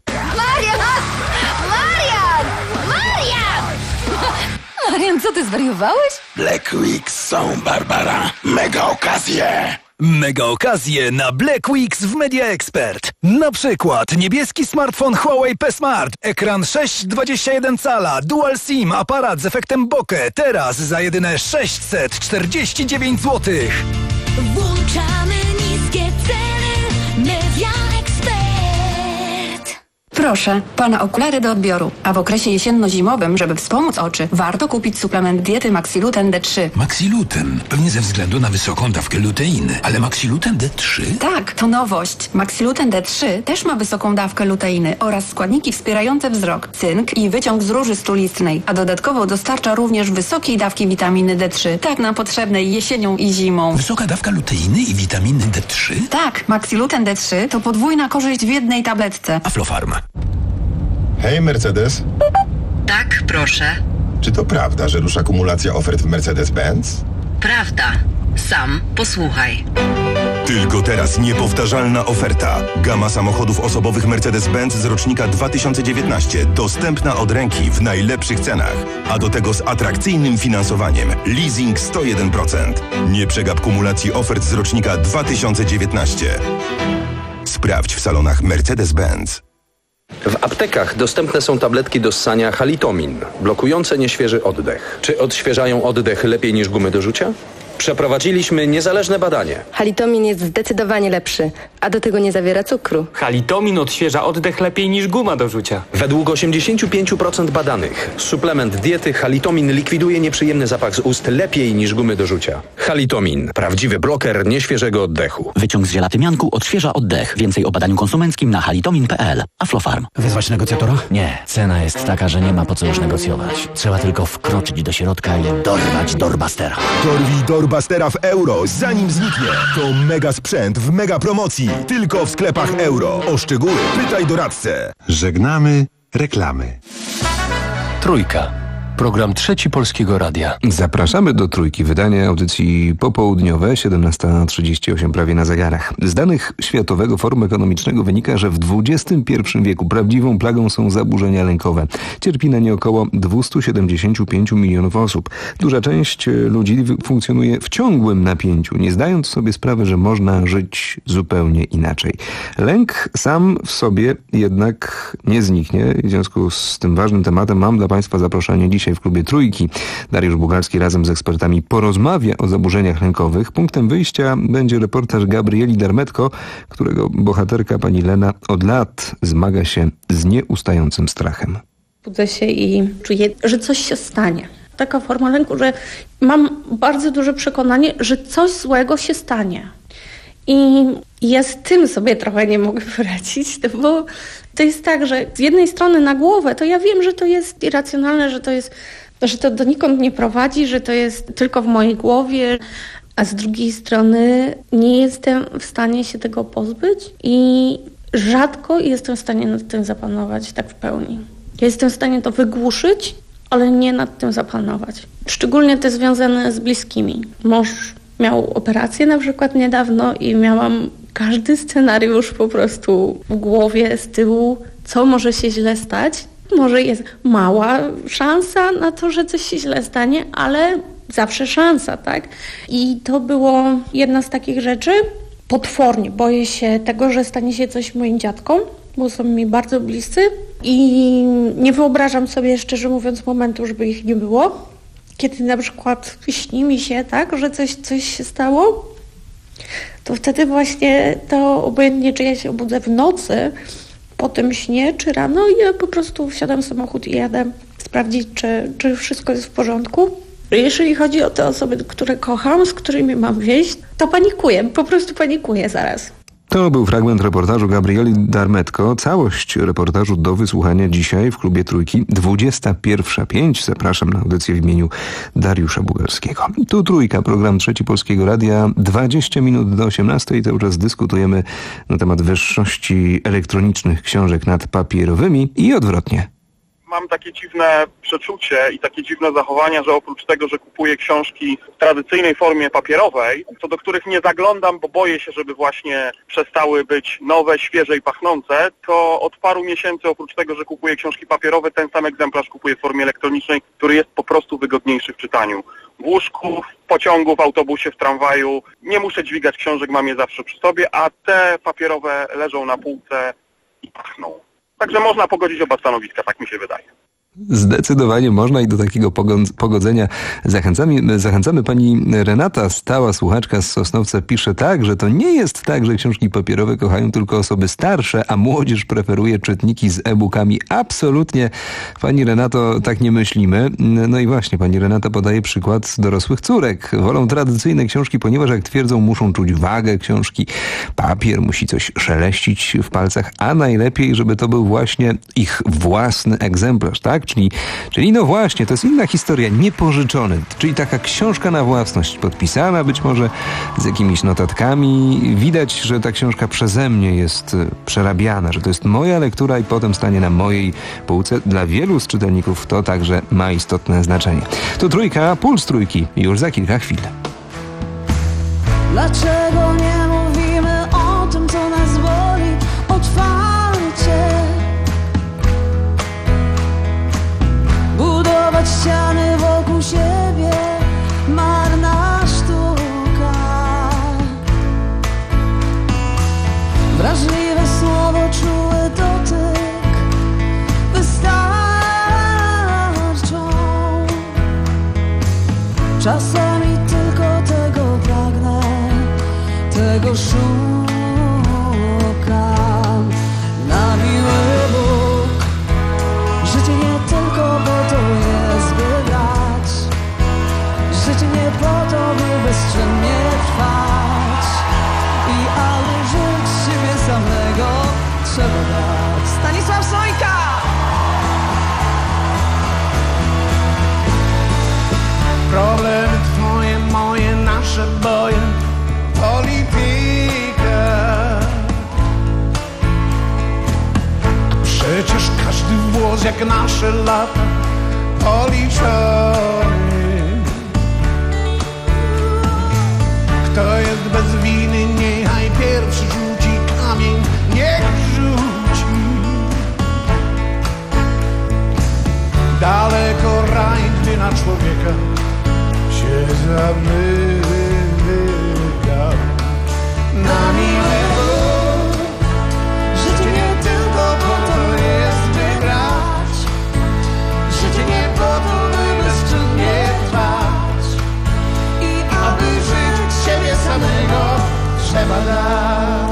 [SPEAKER 19] Marian, co ty zwariowałeś?
[SPEAKER 20] Black Weeks są, Barbara. Mega okazje.
[SPEAKER 21] Mega okazje na Black Weeks w Media Expert. Na przykład niebieski smartfon Huawei P Smart, ekran sześć przecinek dwadzieścia jeden cala, dual SIM, aparat z efektem bokeh. Teraz za jedyne sześćset czterdzieści dziewięć złotych.
[SPEAKER 18] Włączamy niskie ceny. Media Expert.
[SPEAKER 19] Proszę, pana okulary do odbioru. A w okresie jesienno-zimowym, żeby wspomóc oczy, warto kupić suplement diety Maxiluten D trzy.
[SPEAKER 20] Maxiluten. Pewnie ze względu na wysoką dawkę luteiny. Ale Maxiluten D trzy?
[SPEAKER 19] Tak, to nowość. Maxiluten D trzy też ma wysoką dawkę luteiny oraz składniki wspierające wzrok, cynk i wyciąg z róży stulistnej. A dodatkowo dostarcza również wysokiej dawki witaminy D trzy. Tak nam potrzebnej jesienią i zimą.
[SPEAKER 20] Wysoka dawka luteiny i witaminy D trzy?
[SPEAKER 19] Tak, Maxiluten D trzy to podwójna korzyść w jednej tabletce.
[SPEAKER 20] Aflofarm.
[SPEAKER 22] Hej, Mercedes.
[SPEAKER 23] Tak, proszę.
[SPEAKER 22] Czy to prawda, że rusza kumulacja ofert w Mercedes-Benz?
[SPEAKER 23] Prawda. Sam posłuchaj.
[SPEAKER 22] Tylko teraz niepowtarzalna oferta. Gama samochodów osobowych Mercedes-Benz z rocznika dwa tysiące dziewiętnaście. Dostępna od ręki w najlepszych cenach. A do tego z atrakcyjnym finansowaniem. Leasing sto jeden procent. Nie przegap kumulacji ofert z rocznika dwa tysiące dziewiętnaście. Sprawdź w salonach Mercedes-Benz.
[SPEAKER 24] W aptekach dostępne są tabletki do ssania Halitomin, blokujące nieświeży oddech. Czy odświeżają oddech lepiej niż gumy do rzucia? Przeprowadziliśmy niezależne badanie.
[SPEAKER 25] Halitomin jest zdecydowanie lepszy, a do tego nie zawiera cukru.
[SPEAKER 27] Halitomin odświeża oddech lepiej niż guma do rzucia.
[SPEAKER 24] Według osiemdziesiąt pięć procent badanych suplement diety Halitomin likwiduje nieprzyjemny zapach z ust lepiej niż gumy do rzucia. Halitomin. Prawdziwy bloker nieświeżego oddechu.
[SPEAKER 28] Wyciąg z żelatymianku odświeża oddech. Więcej o badaniu konsumenckim na halitomin kropka p l. Aflofarm.
[SPEAKER 31] Wezwać negocjatora? Nie. Cena jest taka, że nie ma po co już negocjować. Trzeba tylko wkroczyć do środka i dorwać Dorbastera.
[SPEAKER 22] Dorwij Dorbastera w euro, zanim zniknie. To mega sprzęt w mega promocji. Tylko w sklepach euro. O szczegóły pytaj doradcę.
[SPEAKER 17] Żegnamy reklamy.
[SPEAKER 16] Trójka. Program trzeci Polskiego Radia.
[SPEAKER 4] Zapraszamy do Trójki, wydania audycji popołudniowe, siedemnasta trzydzieści osiem prawie na zegarach. Z danych Światowego Forum Ekonomicznego wynika, że w dwudziestym pierwszym wieku prawdziwą plagą są zaburzenia lękowe. Cierpi na nie około dwieście siedemdziesiąt pięć milionów osób. Duża część ludzi funkcjonuje w ciągłym napięciu, nie zdając sobie sprawy, że można żyć zupełnie inaczej. Lęk sam w sobie jednak nie zniknie. W związku z tym ważnym tematem mam dla Państwa zaproszenie dzisiaj w klubie Trójki. Dariusz Bugalski razem z ekspertami porozmawia o zaburzeniach lękowych. Punktem wyjścia będzie reportaż Gabrieli Darmetko, którego bohaterka pani Lena od lat zmaga się z nieustającym strachem.
[SPEAKER 32] Budzę się i czuję, że coś się stanie. Taka forma lęku, że mam bardzo duże przekonanie, że coś złego się stanie. I ja z tym sobie trochę nie mogę poradzić, bo to jest tak, że z jednej strony na głowę to ja wiem, że to jest irracjonalne, że to jest, że to donikąd nie prowadzi, że to jest tylko w mojej głowie, a z drugiej strony nie jestem w stanie się tego pozbyć i rzadko jestem w stanie nad tym zapanować tak w pełni. Ja jestem w stanie to wygłuszyć, ale nie nad tym zapanować. Szczególnie te związane z bliskimi. Mąż miał operację na przykład niedawno i miałam każdy scenariusz po prostu w głowie z tyłu, co może się źle stać. Może jest mała szansa na to, że coś się źle stanie, ale zawsze szansa, tak? I to było jedna z takich rzeczy. Potwornie boję się tego, że stanie się coś moim dziadkom, bo są mi bardzo bliscy i nie wyobrażam sobie, szczerze mówiąc, momentu, żeby ich nie było. Kiedy na przykład śni mi się, tak, że coś, coś się stało, to wtedy właśnie to obojętnie, czy ja się obudzę w nocy po tym śnie, czy rano, ja po prostu wsiadam w samochód i jadę sprawdzić, czy, czy wszystko jest w porządku. Jeżeli chodzi o te osoby, które kocham, z którymi mam wieść, to panikuję, po prostu panikuję zaraz.
[SPEAKER 4] To był fragment reportażu Gabrieli Darmetko. Całość reportażu do wysłuchania dzisiaj w klubie Trójki. dwudziesta pierwsza pięć. Zapraszam na audycję w imieniu Dariusza Bugalskiego. Tu Trójka, program Trzeci Polskiego Radia. dwadzieścia minut do osiemnastej. Cały czas dyskutujemy na temat wyższości elektronicznych książek nad papierowymi i odwrotnie.
[SPEAKER 2] Mam takie dziwne przeczucie i takie dziwne zachowania, że oprócz tego, że kupuję książki w tradycyjnej formie papierowej, co do których nie zaglądam, bo boję się, żeby właśnie przestały być nowe, świeże i pachnące, to od paru miesięcy oprócz tego, że kupuję książki papierowe, ten sam egzemplarz kupuję w formie elektronicznej, który jest po prostu wygodniejszy w czytaniu. W łóżku, w pociągu, w autobusie, w tramwaju. Nie muszę dźwigać książek, mam je zawsze przy sobie, a te papierowe leżą na półce i pachną. Także można pogodzić oba stanowiska, tak mi się wydaje.
[SPEAKER 4] Zdecydowanie można i do takiego pogodzenia zachęcamy. Zachęcamy. Pani Renata, stała słuchaczka z Sosnowca, pisze tak, że to nie jest tak, że książki papierowe kochają tylko osoby starsze, a młodzież preferuje czytniki z e-bookami. Absolutnie, pani Renato, tak nie myślimy. No i właśnie, pani Renata podaje przykład dorosłych córek. Wolą tradycyjne książki, ponieważ jak twierdzą, muszą czuć wagę książki. Papier musi coś szeleścić w palcach, a najlepiej, żeby to był właśnie ich własny egzemplarz, tak? Czyli, czyli no właśnie, to jest inna historia, niepożyczony, czyli taka książka na własność, podpisana być może z jakimiś notatkami. Widać, że ta książka przeze mnie jest przerabiana, że to jest moja lektura i potem stanie na mojej półce. Dla wielu z czytelników to także ma istotne znaczenie. To Trójka, Puls Trójki, już za kilka chwil.
[SPEAKER 18] Dlaczego nie mówimy o tym, co nas boli otwarcie? Budować ściany wokół siebie, marna sztuka. Wrażliwe słowo, czuły dotyk wystarczą. Czasami tylko tego pragnę, tego szukam. Na miły Bóg, życie nie tylko po to jest, by grać. Życie nie po to, by bezczynnie trwać. I aby żyć siebie samego trzeba dać. Stanisław Sojka!
[SPEAKER 3] Problemy twoje, moje, nasze boje, polityka. Przecież każdy włos jak nasze lata policzony. Kto jest bez winy, niechaj pierwszy rzuci kamień, niech rzuci. Daleko raj, gdy na człowieka się zamyka. Na miłe Bóg, życie nie tylko po to jest, by grać. Życie nie po to, by bezczynnie trwać. I aby żyć siebie samego trzeba dać.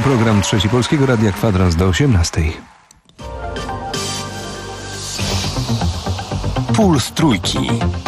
[SPEAKER 4] program Trzeci Polskiego Radia, kwadrans do osiemnastej.
[SPEAKER 16] Puls Trójki.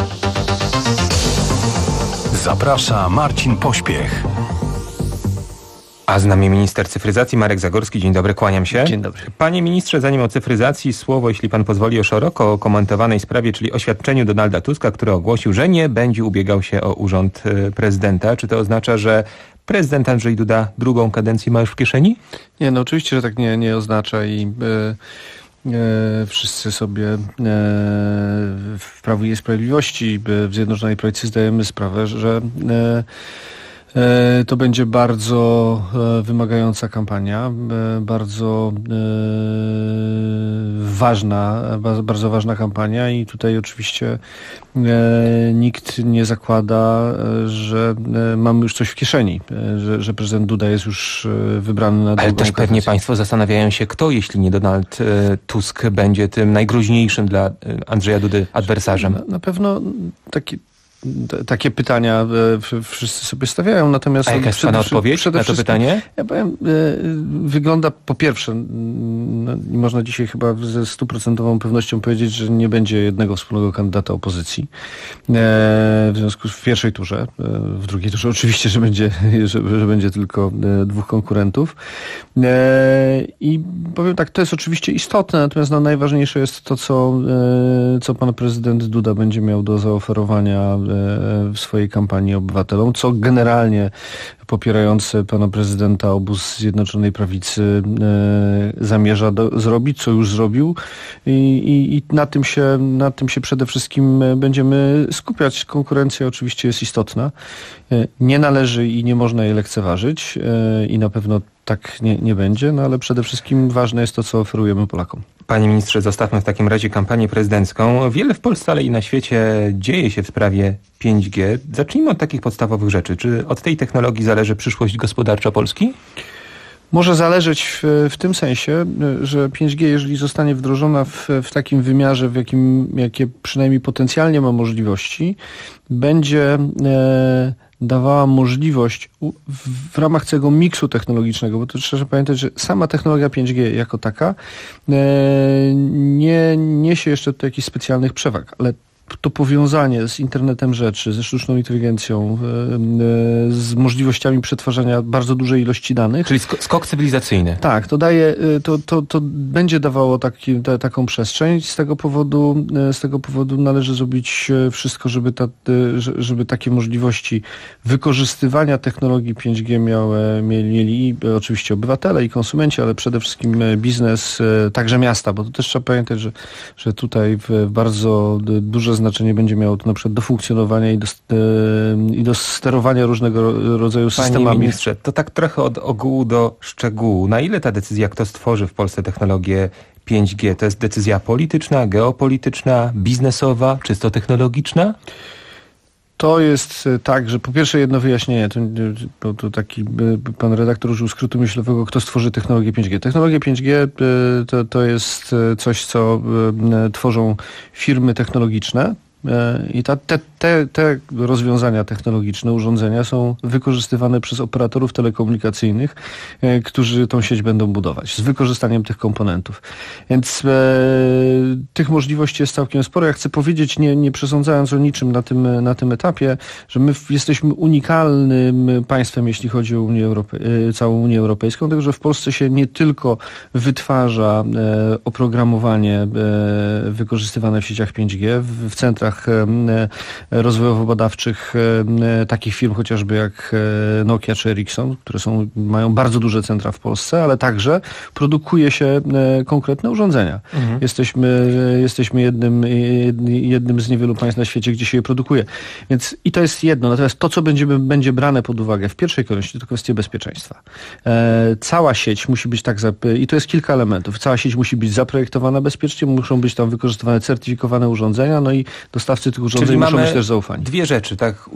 [SPEAKER 16] Zaprasza Marcin Pośpiech.
[SPEAKER 1] A z nami minister cyfryzacji Marek Zagorski. Dzień dobry, kłaniam się.
[SPEAKER 12] Dzień dobry.
[SPEAKER 1] Panie ministrze, zanim o cyfryzacji, słowo, jeśli pan pozwoli, o szeroko komentowanej sprawie, czyli oświadczeniu Donalda Tuska, który ogłosił, że nie będzie ubiegał się o urząd prezydenta. Czy to oznacza, że prezydent Andrzej Duda drugą kadencję ma już w kieszeni?
[SPEAKER 5] Nie, no oczywiście, że tak nie, nie oznacza i e, e, wszyscy sobie e, w Prawie i Sprawiedliwości, w Zjednoczonej Prawicy zdajemy sprawę, że e, to będzie bardzo wymagająca kampania, bardzo ważna, bardzo ważna kampania i tutaj oczywiście nikt nie zakłada, że mamy już coś w kieszeni, że, że prezydent Duda jest już wybrany na drugą
[SPEAKER 1] Ale też
[SPEAKER 5] kadencję.
[SPEAKER 1] pewnie państwo zastanawiają się, kto, jeśli nie Donald Tusk, będzie tym najgroźniejszym dla Andrzeja Dudy adwersarzem.
[SPEAKER 5] Na, na pewno taki Takie pytania e, wszyscy sobie stawiają, natomiast...
[SPEAKER 1] A jaka jest pana odpowiedź na to pytanie?
[SPEAKER 5] Ja powiem, e, wygląda po pierwsze, no, można dzisiaj chyba ze stuprocentową pewnością powiedzieć, że nie będzie jednego wspólnego kandydata opozycji. E, w związku z w pierwszej turze, e, w drugiej turze oczywiście, że będzie, że, że będzie tylko e, dwóch konkurentów. E, I powiem tak, to jest oczywiście istotne, natomiast no, najważniejsze jest to, co, e, co pan prezydent Duda będzie miał do zaoferowania w swojej kampanii obywatelom, co generalnie popierający pana prezydenta obóz Zjednoczonej Prawicy e, zamierza do, zrobić, co już zrobił i, i, i na tym się, na tym się przede wszystkim będziemy skupiać. Konkurencja oczywiście jest istotna. E, nie należy i nie można jej lekceważyć e, i na pewno tak nie, nie będzie, no ale przede wszystkim ważne jest to, co oferujemy Polakom.
[SPEAKER 1] Panie ministrze, zostawmy w takim razie kampanię prezydencką. Wiele w Polsce, ale i na świecie dzieje się w sprawie pięć G. Zacznijmy od takich podstawowych rzeczy. Czy od tej technologii zależy przyszłość gospodarcza Polski?
[SPEAKER 5] Może zależeć w, w tym sensie, że pięć G, jeżeli zostanie wdrożona w, w takim wymiarze, w jakim, jakie przynajmniej potencjalnie ma możliwości, będzie e, dawała możliwość u, w, w ramach tego miksu technologicznego, bo to trzeba pamiętać, że sama technologia pięć G jako taka e, nie niesie jeszcze tutaj jakichś specjalnych przewag, ale to powiązanie z internetem rzeczy, ze sztuczną inteligencją, z możliwościami przetwarzania bardzo dużej ilości danych.
[SPEAKER 1] Czyli skok cywilizacyjny.
[SPEAKER 5] Tak, to daje, to, to, to będzie dawało taki, ta, taką przestrzeń. Z tego powodu, z tego powodu należy zrobić wszystko, żeby, ta, żeby takie możliwości wykorzystywania technologii pięć G miały, mieli, mieli oczywiście obywatele i konsumenci, ale przede wszystkim biznes, także miasta, bo to też trzeba pamiętać, że, że tutaj w bardzo duże znaczenie będzie miało to na przykład do funkcjonowania i do, i do sterowania różnego rodzaju systemami.
[SPEAKER 1] Panie ministrze, to tak trochę od ogółu do szczegółu. Na ile ta decyzja, kto stworzy w Polsce technologię pięć G, to jest decyzja polityczna, geopolityczna, biznesowa, czysto technologiczna?
[SPEAKER 5] To jest tak, że po pierwsze jedno wyjaśnienie, to, to, to taki pan redaktor użył skrótu myślowego, kto stworzy technologię pięć G. Technologia pięć G to, to jest coś, co tworzą firmy technologiczne. I ta, te, te, te rozwiązania technologiczne, urządzenia są wykorzystywane przez operatorów telekomunikacyjnych, e, którzy tą sieć będą budować z wykorzystaniem tych komponentów. Więc e, tych możliwości jest całkiem sporo. Ja chcę powiedzieć, nie, nie przesądzając o niczym na tym, na tym etapie, że my jesteśmy unikalnym państwem, jeśli chodzi o Unię Europe- całą Unię Europejską, dlatego że w Polsce się nie tylko wytwarza e, oprogramowanie e, wykorzystywane w sieciach pięć G, w, w centrach rozwojowo-badawczych takich firm chociażby jak Nokia czy Ericsson, które są, mają bardzo duże centra w Polsce, ale także produkuje się konkretne urządzenia. Mhm. Jesteśmy, jesteśmy jednym, jednym z niewielu państw na świecie, gdzie się je produkuje. Więc i to jest jedno. Natomiast to, co będzie, będzie brane pod uwagę w pierwszej kolejności, to kwestie bezpieczeństwa. E, cała sieć musi być tak, i to jest kilka elementów. Cała sieć musi być zaprojektowana bezpiecznie, muszą być tam wykorzystywane certyfikowane urządzenia, no i dostawcy tych urządzeń
[SPEAKER 1] Czyli
[SPEAKER 5] muszą
[SPEAKER 1] mamy
[SPEAKER 5] być też zaufani.
[SPEAKER 1] Dwie rzeczy, tak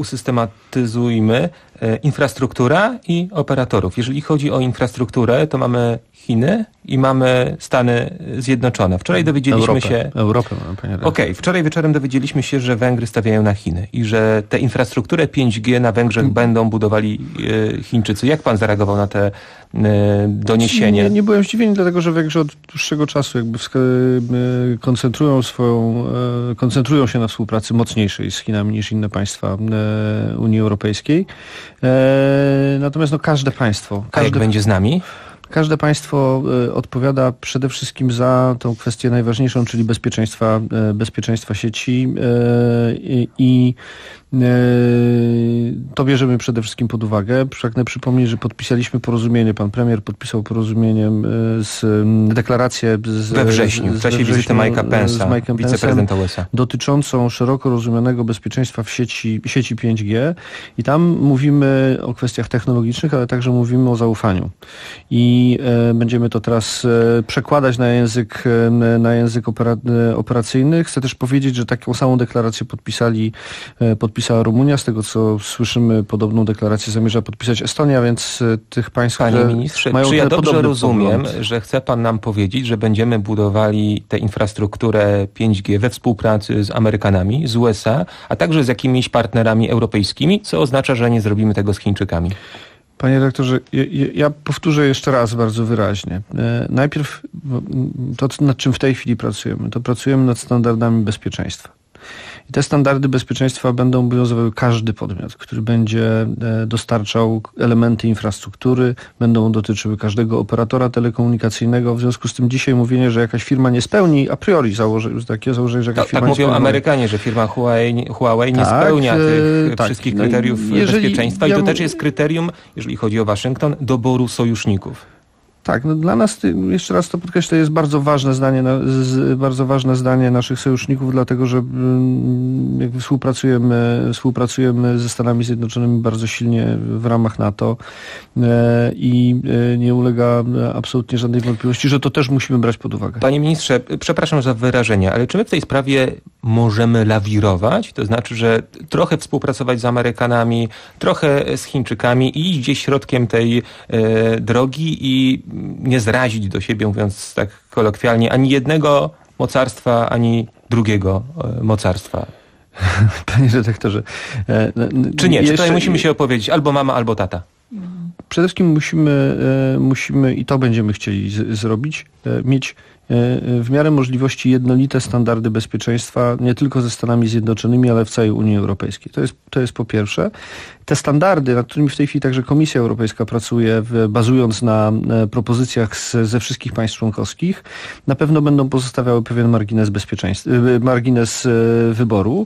[SPEAKER 1] usystematyzujmy. E, infrastruktura i operatorów. Jeżeli chodzi o infrastrukturę, to mamy Chiny i mamy Stany Zjednoczone. Wczoraj dowiedzieliśmy
[SPEAKER 5] Europę.
[SPEAKER 1] się...
[SPEAKER 5] Europę mamy, panie redaktorze.
[SPEAKER 1] Okej, okay. Wczoraj wieczorem dowiedzieliśmy się, że Węgry stawiają na Chiny i że tę infrastrukturę pięć G na Węgrzech hmm. będą budowali e, Chińczycy. Jak pan zareagował na te e, doniesienie?
[SPEAKER 5] Nie, nie byłem zdziwiony, dlatego że Węgrzy od dłuższego czasu jakby e, koncentrują swoją, e, koncentrują się na współpracy mocniejszej z Chinami niż inne państwa e, Unii Europejskiej. E, natomiast no, każde państwo...
[SPEAKER 1] Każde... A jak będzie z nami?
[SPEAKER 5] Każde państwo odpowiada przede wszystkim za tą kwestię najważniejszą, czyli bezpieczeństwa, bezpieczeństwa sieci i to bierzemy przede wszystkim pod uwagę. Pragnę przypomnieć, że podpisaliśmy porozumienie, pan premier podpisał porozumieniem z deklarację z,
[SPEAKER 1] we wrześniu, w czasie wizyty Mike'a Pence'a, wiceprezydenta U S A,
[SPEAKER 5] dotyczącą szeroko rozumianego bezpieczeństwa w sieci, sieci pięć G i tam mówimy o kwestiach technologicznych, ale także mówimy o zaufaniu. I e, będziemy to teraz e, przekładać na język, e, na język opera, e, operacyjny. Chcę też powiedzieć, że taką samą deklarację podpisali, e, podpisała Rumunia. Z tego, co słyszymy, podobną deklarację zamierza podpisać Estonia, więc e, tych państw,
[SPEAKER 1] Panie
[SPEAKER 5] które
[SPEAKER 1] ministrze,
[SPEAKER 5] mają
[SPEAKER 1] czy ja dobrze rozumiem,
[SPEAKER 5] pogląd.
[SPEAKER 1] że chce pan nam powiedzieć, że będziemy budowali tę infrastrukturę pięć G we współpracy z Amerykanami, z U S A, a także z jakimiś partnerami europejskimi, co oznacza, że nie zrobimy tego z Chińczykami?
[SPEAKER 5] Panie redaktorze, ja, ja powtórzę jeszcze raz bardzo wyraźnie. E, najpierw to, nad czym w tej chwili pracujemy, to pracujemy nad standardami bezpieczeństwa. I te standardy bezpieczeństwa będą obowiązywały każdy podmiot, który będzie dostarczał elementy infrastruktury, będą dotyczyły każdego operatora telekomunikacyjnego. W związku z tym dzisiaj mówienie, że jakaś firma nie spełni, a priori założy, takie założenie, że jakaś
[SPEAKER 1] to,
[SPEAKER 5] firma
[SPEAKER 1] tak
[SPEAKER 5] nie
[SPEAKER 1] mówią
[SPEAKER 5] spełni.
[SPEAKER 1] Amerykanie, że firma Huawei, Huawei nie
[SPEAKER 5] tak,
[SPEAKER 1] spełnia tych
[SPEAKER 5] tak.
[SPEAKER 1] wszystkich
[SPEAKER 5] No
[SPEAKER 1] kryteriów
[SPEAKER 5] jeżeli,
[SPEAKER 1] bezpieczeństwa i
[SPEAKER 5] ja
[SPEAKER 1] to
[SPEAKER 5] m-
[SPEAKER 1] też jest kryterium, jeżeli chodzi o Waszyngton, doboru sojuszników.
[SPEAKER 5] Tak, no dla nas, jeszcze raz to podkreślę, jest bardzo ważne zdanie, z, bardzo ważne zdanie naszych sojuszników, dlatego że jakby współpracujemy, współpracujemy ze Stanami Zjednoczonymi bardzo silnie w ramach NATO e, i e, nie ulega absolutnie żadnej wątpliwości, że to też musimy brać pod uwagę.
[SPEAKER 1] Panie ministrze, przepraszam za wyrażenie, ale czy my w tej sprawie możemy lawirować? To znaczy, że trochę współpracować z Amerykanami, trochę z Chińczykami i iść gdzieś środkiem tej e, drogi i nie zrazić do siebie, mówiąc tak kolokwialnie, ani jednego mocarstwa, ani drugiego e, mocarstwa.
[SPEAKER 5] Panie redaktorze. E,
[SPEAKER 1] czy nie? Czy
[SPEAKER 5] jeszcze...
[SPEAKER 1] tutaj musimy się opowiedzieć albo mama, albo tata?
[SPEAKER 5] Przede wszystkim musimy, e, musimy i to będziemy chcieli z, zrobić, e, mieć w miarę możliwości jednolite standardy bezpieczeństwa nie tylko ze Stanami Zjednoczonymi, ale w całej Unii Europejskiej. To jest, to jest po pierwsze. Te standardy, nad którymi w tej chwili także Komisja Europejska pracuje, w, bazując na propozycjach z, ze wszystkich państw członkowskich, na pewno będą pozostawiały pewien margines bezpieczeństwa, margines wyboru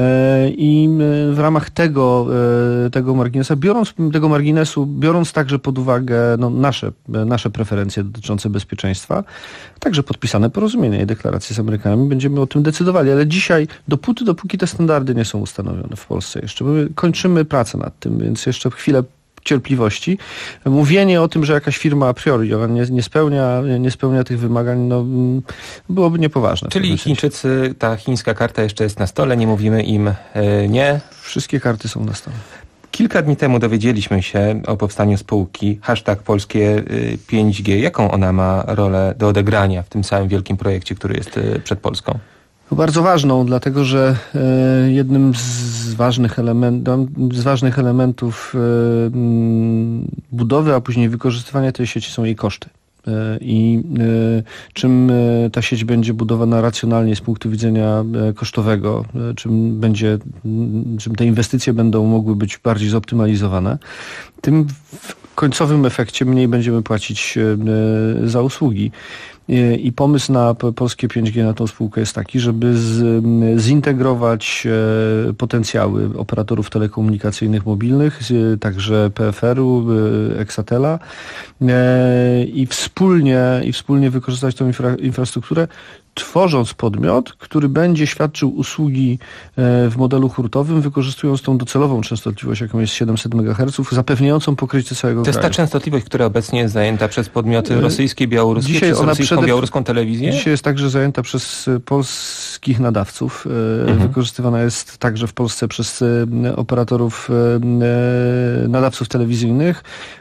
[SPEAKER 5] i w ramach tego, tego marginesu, biorąc tego marginesu, biorąc także pod uwagę no, nasze, nasze preferencje dotyczące bezpieczeństwa, także podpisane porozumienia i deklaracje z Amerykanami, będziemy o tym decydowali, ale dzisiaj, dopóty, dopóki te standardy nie są ustanowione w Polsce jeszcze, my kończymy pracę nad tym, więc jeszcze chwilę cierpliwości. Mówienie o tym, że jakaś firma a priori ona nie, nie, spełnia, nie spełnia tych wymagań, no, byłoby niepoważne.
[SPEAKER 1] Czyli Chińczycy, ta chińska karta jeszcze jest na stole, nie mówimy im e, nie?
[SPEAKER 5] Wszystkie karty są na stole.
[SPEAKER 1] Kilka dni temu dowiedzieliśmy się o powstaniu spółki hashtag polskie pięć G. Jaką ona ma rolę do odegrania w tym całym wielkim projekcie, który jest przed Polską?
[SPEAKER 5] Bardzo ważną, dlatego że jednym z ważnych, element, z ważnych elementów budowy, a później wykorzystywania tej sieci są jej koszty. I czym ta sieć będzie budowana racjonalnie z punktu widzenia kosztowego, czym będzie, czym te inwestycje będą mogły być bardziej zoptymalizowane, tym w końcowym efekcie mniej będziemy płacić za usługi. I pomysł na polskie pięć G, na tą spółkę jest taki, żeby z, zintegrować potencjały operatorów telekomunikacyjnych mobilnych, także P F R-u, Exatela i wspólnie, i wspólnie wykorzystać tą infra, infrastrukturę, tworząc podmiot, który będzie świadczył usługi w modelu hurtowym, wykorzystując tą docelową częstotliwość, jaką jest siedemset megaherców, zapewniającą pokrycie całego kraju.
[SPEAKER 1] To jest ta częstotliwość, która obecnie jest zajęta przez podmioty rosyjskie, białoruskie,
[SPEAKER 5] Dzisiaj
[SPEAKER 1] przez
[SPEAKER 5] ona
[SPEAKER 1] rosyjską,
[SPEAKER 5] przede...
[SPEAKER 1] białoruską telewizję?
[SPEAKER 5] Dzisiaj jest także zajęta przez polskich nadawców. Mhm. Wykorzystywana jest także w Polsce przez operatorów nadawców telewizyjnych.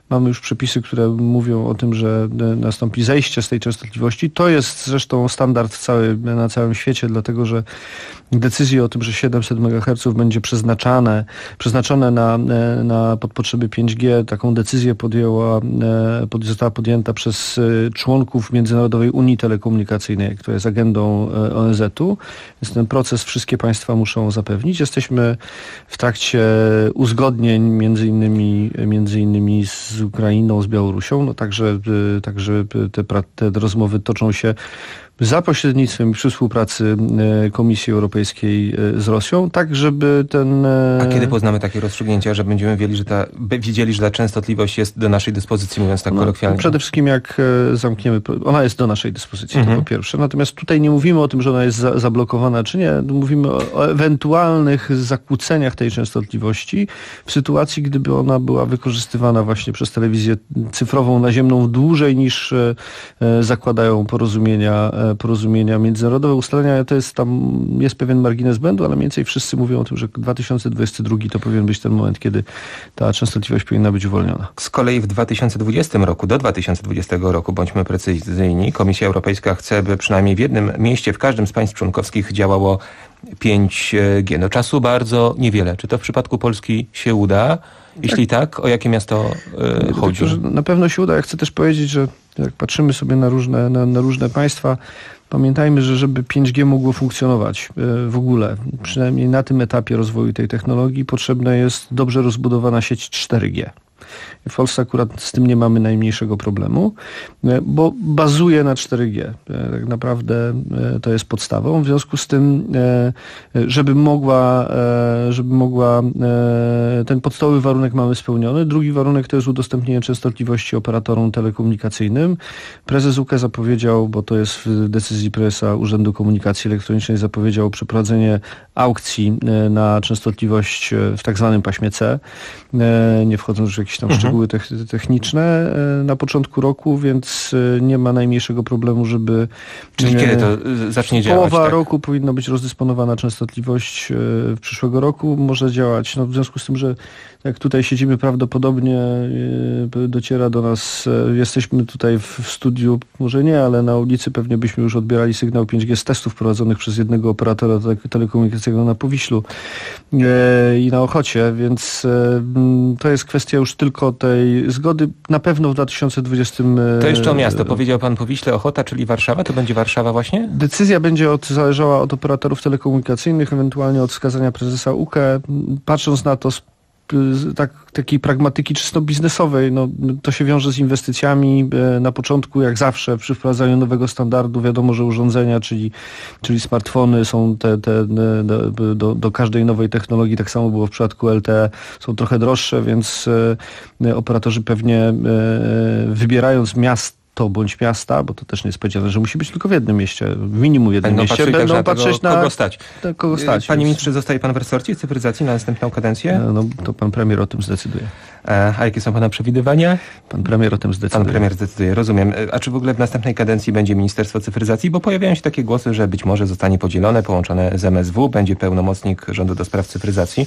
[SPEAKER 5] Mamy już przepisy, które mówią o tym, że nastąpi zejście z tej częstotliwości. To jest zresztą standard cały, na całym świecie, dlatego że decyzje o tym, że siedemset megaherców będzie przeznaczane, przeznaczone na, na pod potrzeby pięć G, taką decyzję podjęła, pod, została podjęta przez członków Międzynarodowej Unii Telekomunikacyjnej, która jest agendą O N Z-u. Więc ten proces wszystkie państwa muszą zapewnić. Jesteśmy w trakcie uzgodnień między innymi, między innymi z Ukrainą, z Białorusią. No także, także te, te rozmowy toczą się za pośrednictwem przy współpracy Komisji Europejskiej z Rosją, tak żeby ten...
[SPEAKER 1] A kiedy poznamy takie rozstrzygnięcia, że będziemy wiedzieli, że ta, wiedzieli, że ta częstotliwość jest do naszej dyspozycji, mówiąc tak no, kolokwialnie?
[SPEAKER 5] Przede wszystkim jak zamkniemy... Ona jest do naszej dyspozycji,
[SPEAKER 1] mhm.
[SPEAKER 5] to po pierwsze. Natomiast tutaj nie mówimy o tym, że ona jest za, zablokowana czy nie. Mówimy o, o ewentualnych zakłóceniach tej częstotliwości w sytuacji, gdyby ona była wykorzystywana właśnie przez telewizję cyfrową naziemną dłużej niż e, zakładają porozumienia porozumienia międzynarodowe, ustalenia, to jest tam, jest pewien margines błędu, ale mniej więcej wszyscy mówią o tym, że dwa tysiące dwudziesty drugi to powinien być ten moment, kiedy ta częstotliwość powinna być uwolniona.
[SPEAKER 1] Z kolei w dwa tysiące dwudziestym roku, do dwa tysiące dwudziestego roku, bądźmy precyzyjni, Komisja Europejska chce, by przynajmniej w jednym mieście, w każdym z państw członkowskich działało pięć G. No czasu bardzo niewiele. Czy to w przypadku Polski się uda? Jeśli tak, tak o jakie miasto y, chodzi?
[SPEAKER 5] Na pewno się uda. Ja chcę też powiedzieć, że jak patrzymy sobie na różne, na, na różne państwa, pamiętajmy, że żeby pięć G mogło funkcjonować w ogóle, przynajmniej na tym etapie rozwoju tej technologii, potrzebna jest dobrze rozbudowana sieć cztery G. W Polsce akurat z tym nie mamy najmniejszego problemu, bo bazuje na cztery G. Tak naprawdę to jest podstawą. W związku z tym, żeby mogła, żeby mogła ten podstawowy warunek mamy spełniony. Drugi warunek to jest udostępnienie częstotliwości operatorom telekomunikacyjnym. Prezes U K E zapowiedział, bo to jest w decyzji prezesa Urzędu Komunikacji Elektronicznej, zapowiedział przeprowadzenie aukcji na częstotliwość w tak zwanym paśmie C. Nie wchodząc już w jakieś tam mhm. szczegóły techniczne na początku roku, więc nie ma najmniejszego problemu, żeby...
[SPEAKER 1] Czyli kiedy to zacznie działać?
[SPEAKER 5] Połowa
[SPEAKER 1] tak?
[SPEAKER 5] roku powinna być rozdysponowana częstotliwość w przyszłego roku. Może działać, no w związku z tym, że jak tutaj siedzimy, prawdopodobnie dociera do nas, jesteśmy tutaj w studiu, może nie, ale na ulicy pewnie byśmy już odbierali sygnał pięć G z testów prowadzonych przez jednego operatora telekomunikacyjnego na Powiślu i na Ochocie, więc to jest kwestia już tylko tej zgody. Na pewno w dwa tysiące dwudziestym...
[SPEAKER 1] To jeszcze o miasto. Powiedział pan Powiśle, Ochota, czyli Warszawa. To będzie Warszawa właśnie?
[SPEAKER 5] Decyzja będzie od, zależała od operatorów telekomunikacyjnych, ewentualnie od wskazania prezesa U K E. Patrząc na to z tak, takiej pragmatyki czysto biznesowej, no, to się wiąże z inwestycjami. Na początku, jak zawsze, przy wprowadzaniu nowego standardu, wiadomo, że urządzenia, czyli, czyli smartfony są te, te do, do, do każdej nowej technologii, tak samo było w przypadku L T E, są trochę droższe, więc operatorzy pewnie wybierając miast to bądź miasta, bo to też nie jest powiedziane, że musi być tylko w jednym mieście, w minimum jednym
[SPEAKER 1] będą
[SPEAKER 5] mieście.
[SPEAKER 1] Patrzyli
[SPEAKER 5] będą
[SPEAKER 1] na
[SPEAKER 5] patrzeć
[SPEAKER 1] tego,
[SPEAKER 5] na
[SPEAKER 1] kogo stać.
[SPEAKER 5] Na kogo stać.
[SPEAKER 1] Panie ministrze, zostaje pan w resorcie cyfryzacji na następną kadencję?
[SPEAKER 5] No, to pan premier o tym zdecyduje.
[SPEAKER 1] A jakie są pana przewidywania?
[SPEAKER 5] Pan premier o tym zdecyduje.
[SPEAKER 1] Pan premier zdecyduje, rozumiem. A czy w ogóle w następnej kadencji będzie Ministerstwo Cyfryzacji? Bo pojawiają się takie głosy, że być może zostanie podzielone, połączone z M S W, będzie pełnomocnik rządu do spraw cyfryzacji.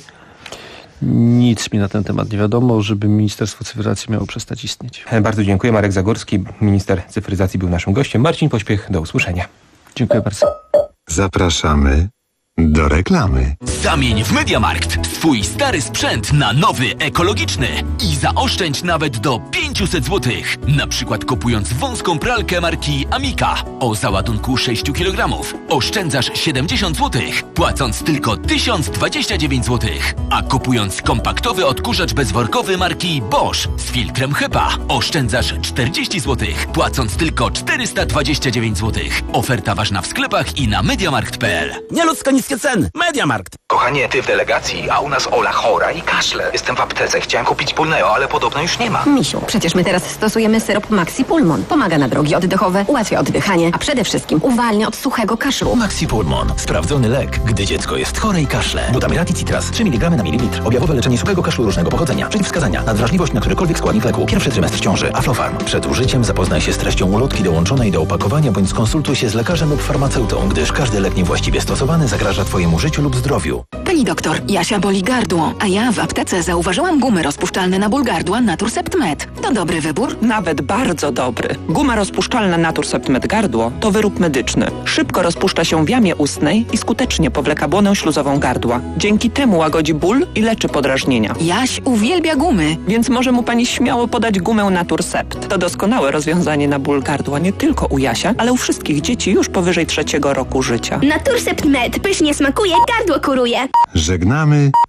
[SPEAKER 5] Nic mi na ten temat nie wiadomo, żeby Ministerstwo Cyfryzacji miało przestać istnieć.
[SPEAKER 1] Bardzo dziękuję. Marek Zagórski, minister cyfryzacji, był naszym gościem. Marcin Pośpiech, do usłyszenia.
[SPEAKER 5] Dziękuję bardzo.
[SPEAKER 17] Zapraszamy do reklamy.
[SPEAKER 6] Zamień w MediaMarkt swój stary sprzęt na nowy, ekologiczny i zaoszczędź nawet do pięćset złotych. Na przykład kupując wąską pralkę marki Amica o załadunku sześć kilogramów oszczędzasz siedemdziesiąt złotych, płacąc tylko tysiąc dwadzieścia dziewięć złotych. A kupując kompaktowy odkurzacz bezworkowy marki Bosch z filtrem HEPA oszczędzasz czterdzieści złotych, płacąc tylko czterysta dwadzieścia dziewięć złotych. Oferta ważna w sklepach i na mediamarkt kropka p l.
[SPEAKER 7] Nieludzko niskie ceny. MediaMarkt.
[SPEAKER 8] Kochanie, ty w delegacji, a u nas Ola chora i kaszle. Jestem w aptece, chciałem kupić Pulneo, ale podobno już nie ma.
[SPEAKER 9] Misiu, przecież my teraz stosujemy syrop Maxi Pulmon. Pomaga na drogi oddechowe, ułatwia oddychanie, a przede wszystkim uwalnia od suchego kaszlu.
[SPEAKER 31] Maxi Pulmon. Sprawdzony lek, gdy dziecko jest chore i kaszle. Butamirati Citras trzy miligramy na mililitr. Objawowe leczenie suchego kaszlu różnego pochodzenia. Przeciwwskazania. Nadwrażliwość na którykolwiek składnik leku. Pierwszy trymestr ciąży. Aflofarm. Przed użyciem zapoznaj się z treścią ulotki dołączonej do opakowania bądź skonsultuj się z lekarzem lub farmaceutą, gdyż każdy lek niewłaściwie stosowany zagraża twojemu życiu lub zdrowiu.
[SPEAKER 10] Pani doktor, Jasia boli gardło, a ja w aptece zauważyłam gumy rozpuszczalne na ból gardła Naturcept Med. To dobry wybór?
[SPEAKER 11] Nawet bardzo dobry. Guma rozpuszczalna Naturcept Med gardło to wyrób medyczny. Szybko rozpuszcza się w jamie ustnej i skutecznie powleka błonę śluzową gardła. Dzięki temu łagodzi ból i leczy podrażnienia.
[SPEAKER 10] Jaś uwielbia gumy.
[SPEAKER 11] Więc może mu pani śmiało podać gumę Naturcept. To doskonałe rozwiązanie na ból gardła nie tylko u Jasia, ale u wszystkich dzieci już powyżej trzeciego roku życia.
[SPEAKER 13] Naturcept Med pysznie smakuje, gardło kuruje.
[SPEAKER 17] Żegnamy